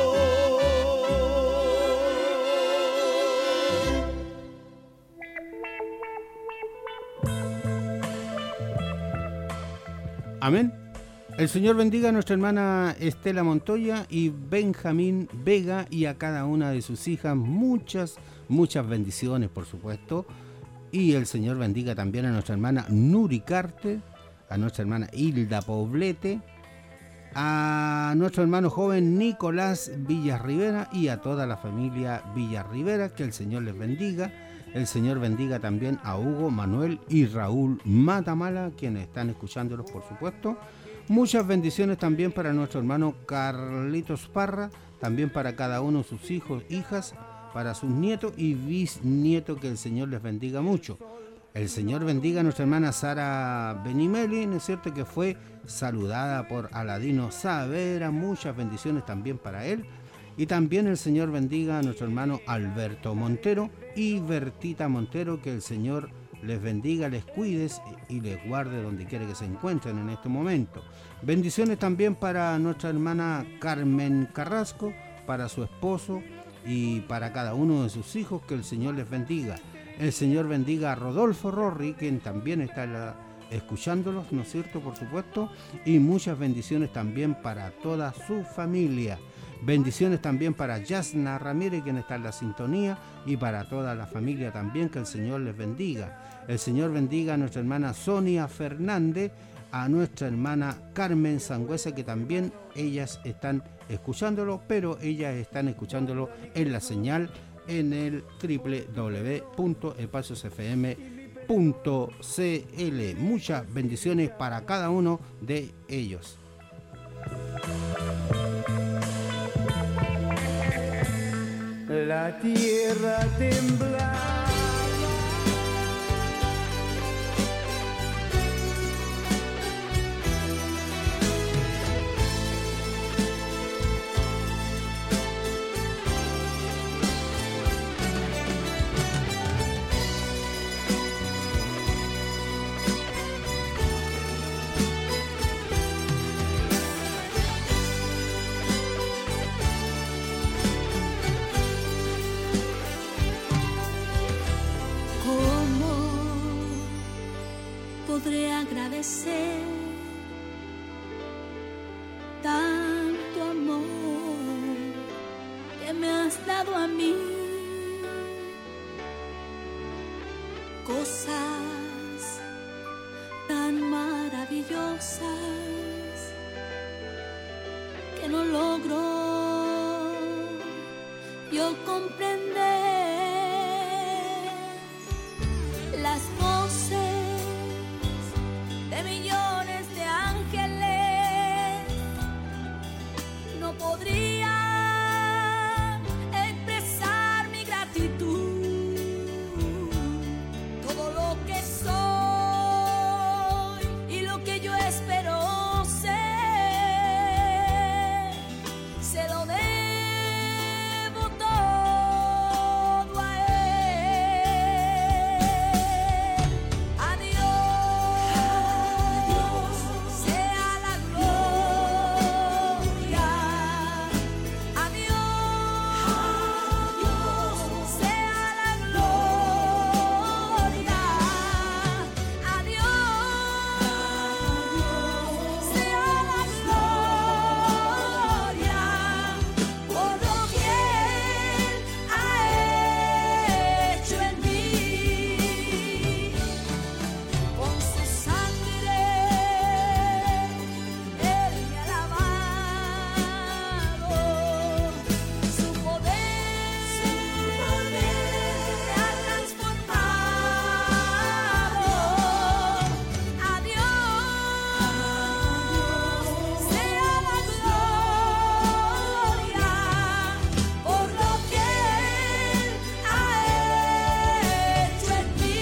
Amén. El Señor bendiga a nuestra hermana Estela Montoya y Benjamín Vega y a cada una de sus hijas. Muchas, muchas bendiciones, por supuesto. Y el Señor bendiga también a nuestra hermana Nuri Carter, a nuestra hermana Hilda Poblete, a nuestro hermano joven Nicolás Villarribera y a toda la familia Villarribera. Que el Señor les bendiga. El Señor bendiga también a Hugo, Manuel y Raúl Matamala, quienes están escuchándolos, por supuesto. Muchas bendiciones también para nuestro hermano Carlitos Parra, también para cada uno de sus hijos, hijas, para sus nietos y bisnietos, que el Señor les bendiga mucho. El Señor bendiga a nuestra hermana Sara Benimeli, ¿no es cierto?, que fue saludada por Aladino Saavedra. Muchas bendiciones también para él. Y también el Señor bendiga a nuestro hermano Alberto Montero y Bertita Montero. Que el Señor les bendiga, les cuide y les guarde donde quiera que se encuentren en este momento. Bendiciones también para nuestra hermana Carmen Carrasco, para su esposo y para cada uno de sus hijos. Que el Señor les bendiga. El Señor bendiga a Rodolfo Rorri, quien también está la, escuchándolos, ¿no es cierto?, por supuesto. Y muchas bendiciones también para toda su familia. Bendiciones también para Yasna Ramírez, quien está en la sintonía, y para toda la familia también. Que el Señor les bendiga. El Señor bendiga a nuestra hermana Sonia Fernández, a nuestra hermana Carmen Sangüesa, que también ellas están escuchándolo, pero ellas están escuchándolo en la señal en el doble u doble u doble u punto espacios f m punto c l. Muchas bendiciones para cada uno de ellos. La tierra tembla. Podré agradecer tanto amor que me has dado a mí, cosas tan maravillosas que no logro yo comprender. Las voces de millones de ángeles no podrían expresar mi gratitud. Todo lo que soy y lo que yo espero ser, se lo debo todo a él. Adiós, sea la gloria. Adiós, sea la gloria. Adiós, sea la gloria por lo que Él ha hecho en mí. Con su sangre Él me ha lavado, su poder me ha transformado. Adiós, sea la gloria por lo que Él ha hecho en mí.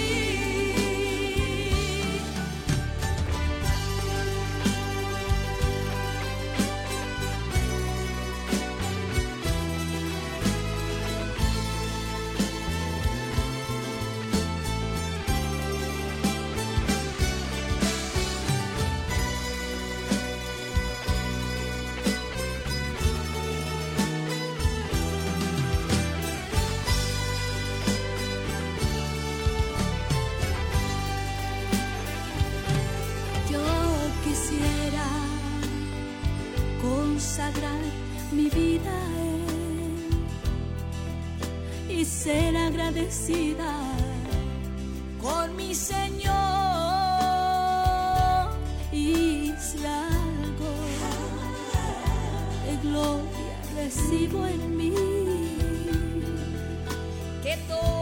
Yo quisiera consagrar mi vida a Él y ser agradecida con mi Señor, y si algo de gloria recibo en mí, que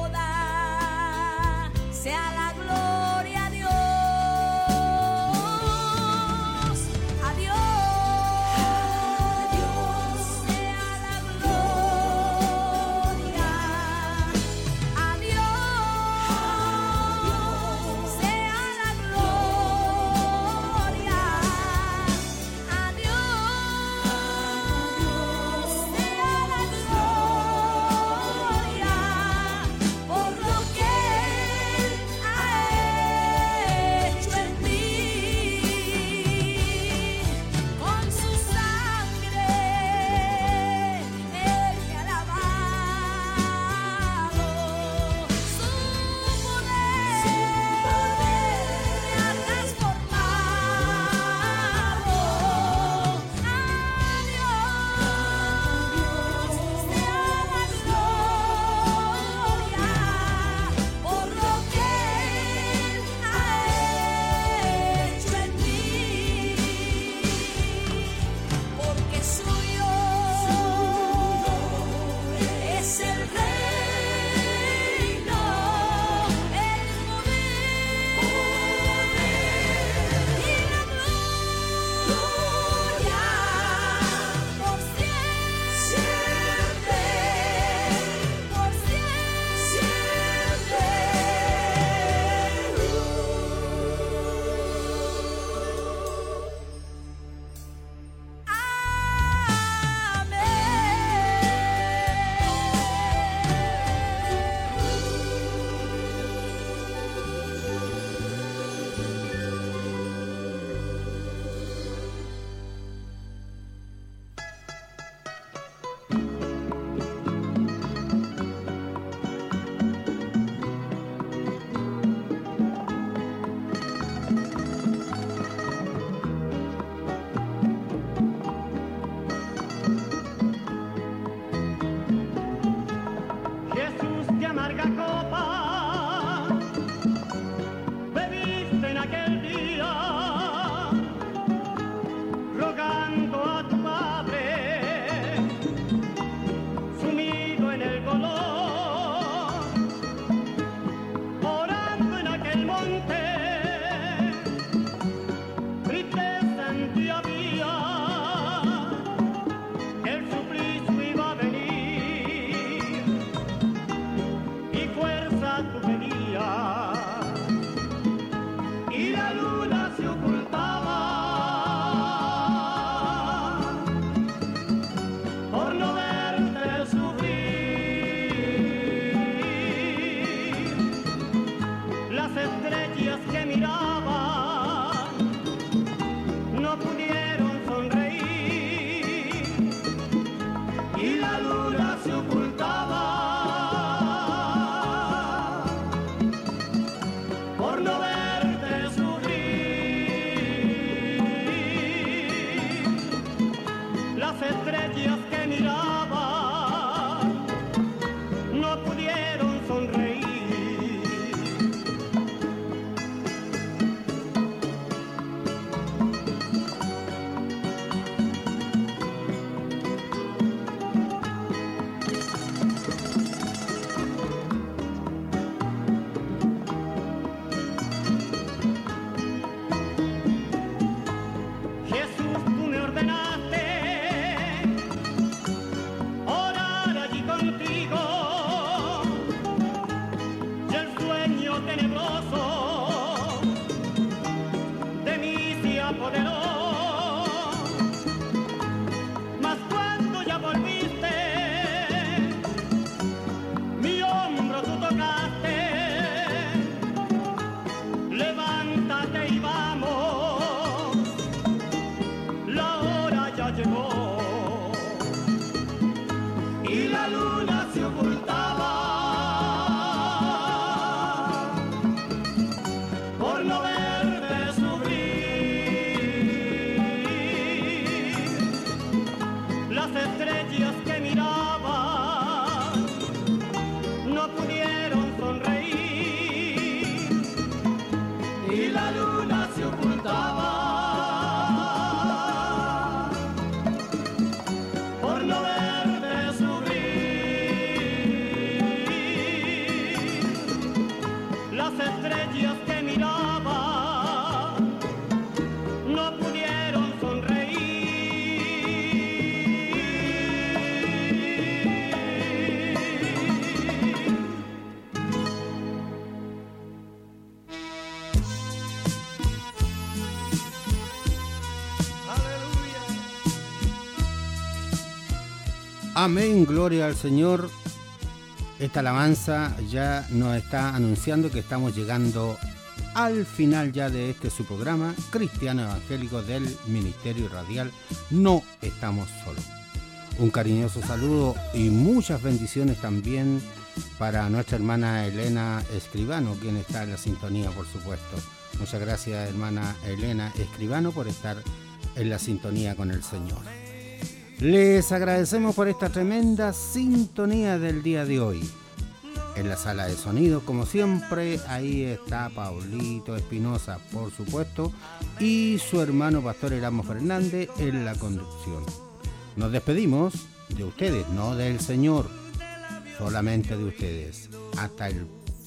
toda sea la gloria a Dios. Adiós, sea la gloria. Adiós, la luna se ocultaba por no verte subir. Las estrellas que miraba no pudieron sonreír. Amén, gloria al Señor. Esta alabanza ya nos está anunciando que estamos llegando al final ya de este su programa cristiano evangélico del Ministerio Radial No Estamos Solos. Un cariñoso saludo y muchas bendiciones también para nuestra hermana Elena Escribano, quien está en la sintonía, por supuesto. Muchas gracias, hermana Elena Escribano, por estar en la sintonía con el Señor. Les agradecemos por esta tremenda sintonía del día de hoy. En la sala de sonido, como siempre, ahí está Paulito Espinosa, por supuesto, y su hermano Pastor Erasmo Fernández en la conducción. Nos despedimos de ustedes, no del Señor, solamente de ustedes. Hasta el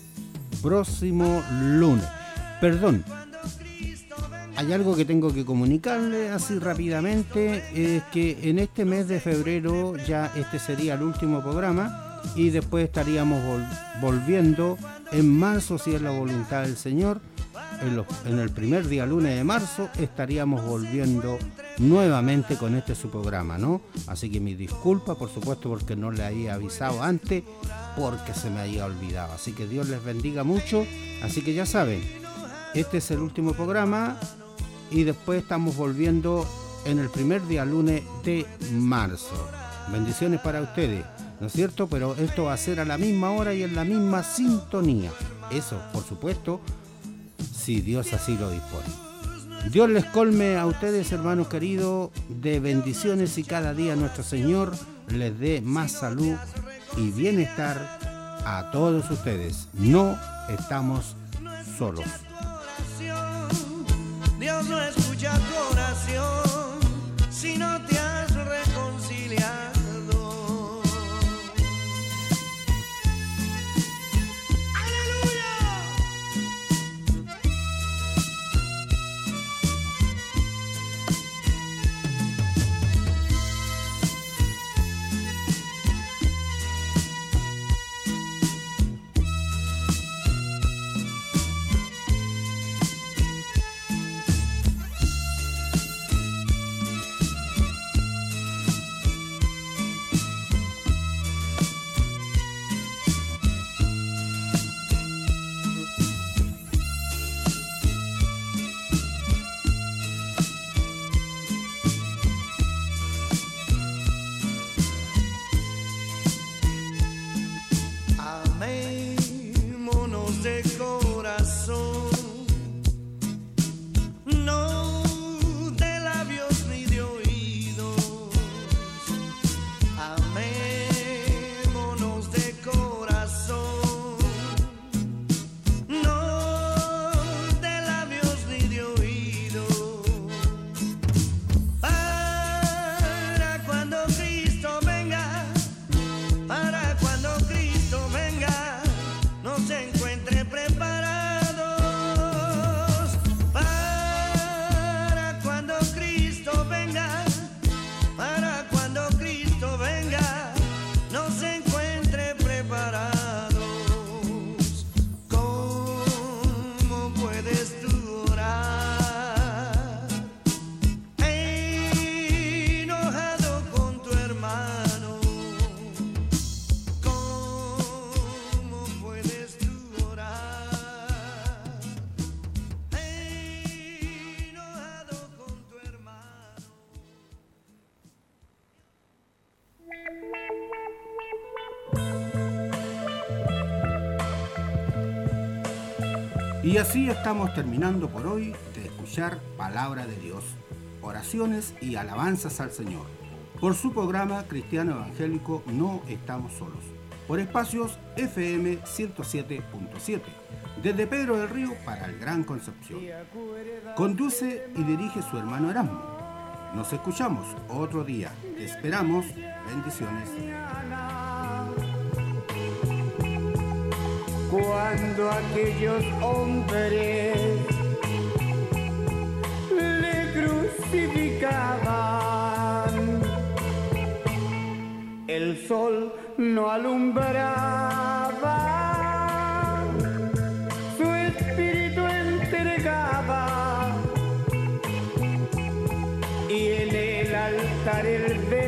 próximo lunes. Perdón. Hay algo que tengo que comunicarle así rápidamente, es que en este mes de febrero ya este sería el último programa y después estaríamos vol- volviendo en marzo, si es la voluntad del Señor, en, los, en el primer día lunes de marzo estaríamos volviendo nuevamente con este su programa, ¿no? Así que mi disculpa, por supuesto, porque no le había avisado antes, porque se me había olvidado. Así que Dios les bendiga mucho, así que ya saben, este es el último programa. Y después estamos volviendo en el primer día lunes de marzo. Bendiciones para ustedes, ¿no es cierto? Pero esto va a ser a la misma hora y en la misma sintonía. Eso, por supuesto, si Dios así lo dispone. Dios les colme a ustedes, hermanos queridos, de bendiciones y cada día nuestro Señor les dé más salud y bienestar a todos ustedes. No estamos solos. Dios no escucha tu oración si no te has reconciliado. Amémonos de corazón, no de labios ni de oídos. Amémonos de corazón, no de labios ni de oídos. Para cuando Cristo venga, para cuando Cristo venga, nos encuentre preparados. Para cuando Cristo venga, para cuando Cristo venga, nos encuentre preparados. ¿Cómo puedes tú orar enojado con tu hermano? ¿Cómo puedes tú orar enojado con tu hermano? Y así estamos terminando por hoy de escuchar Palabra de Dios, oraciones y alabanzas al Señor, por su programa cristiano evangélico No Estamos Solos, por espacios F M ciento siete punto siete, desde Pedro del Río para el Gran Concepción. Conduce y dirige su hermano Erasmo. Nos escuchamos otro día. Te esperamos. Bendiciones. Cuando aquellos hombres le crucificaban, el sol no alumbraba, su espíritu entregaba, y en el altar el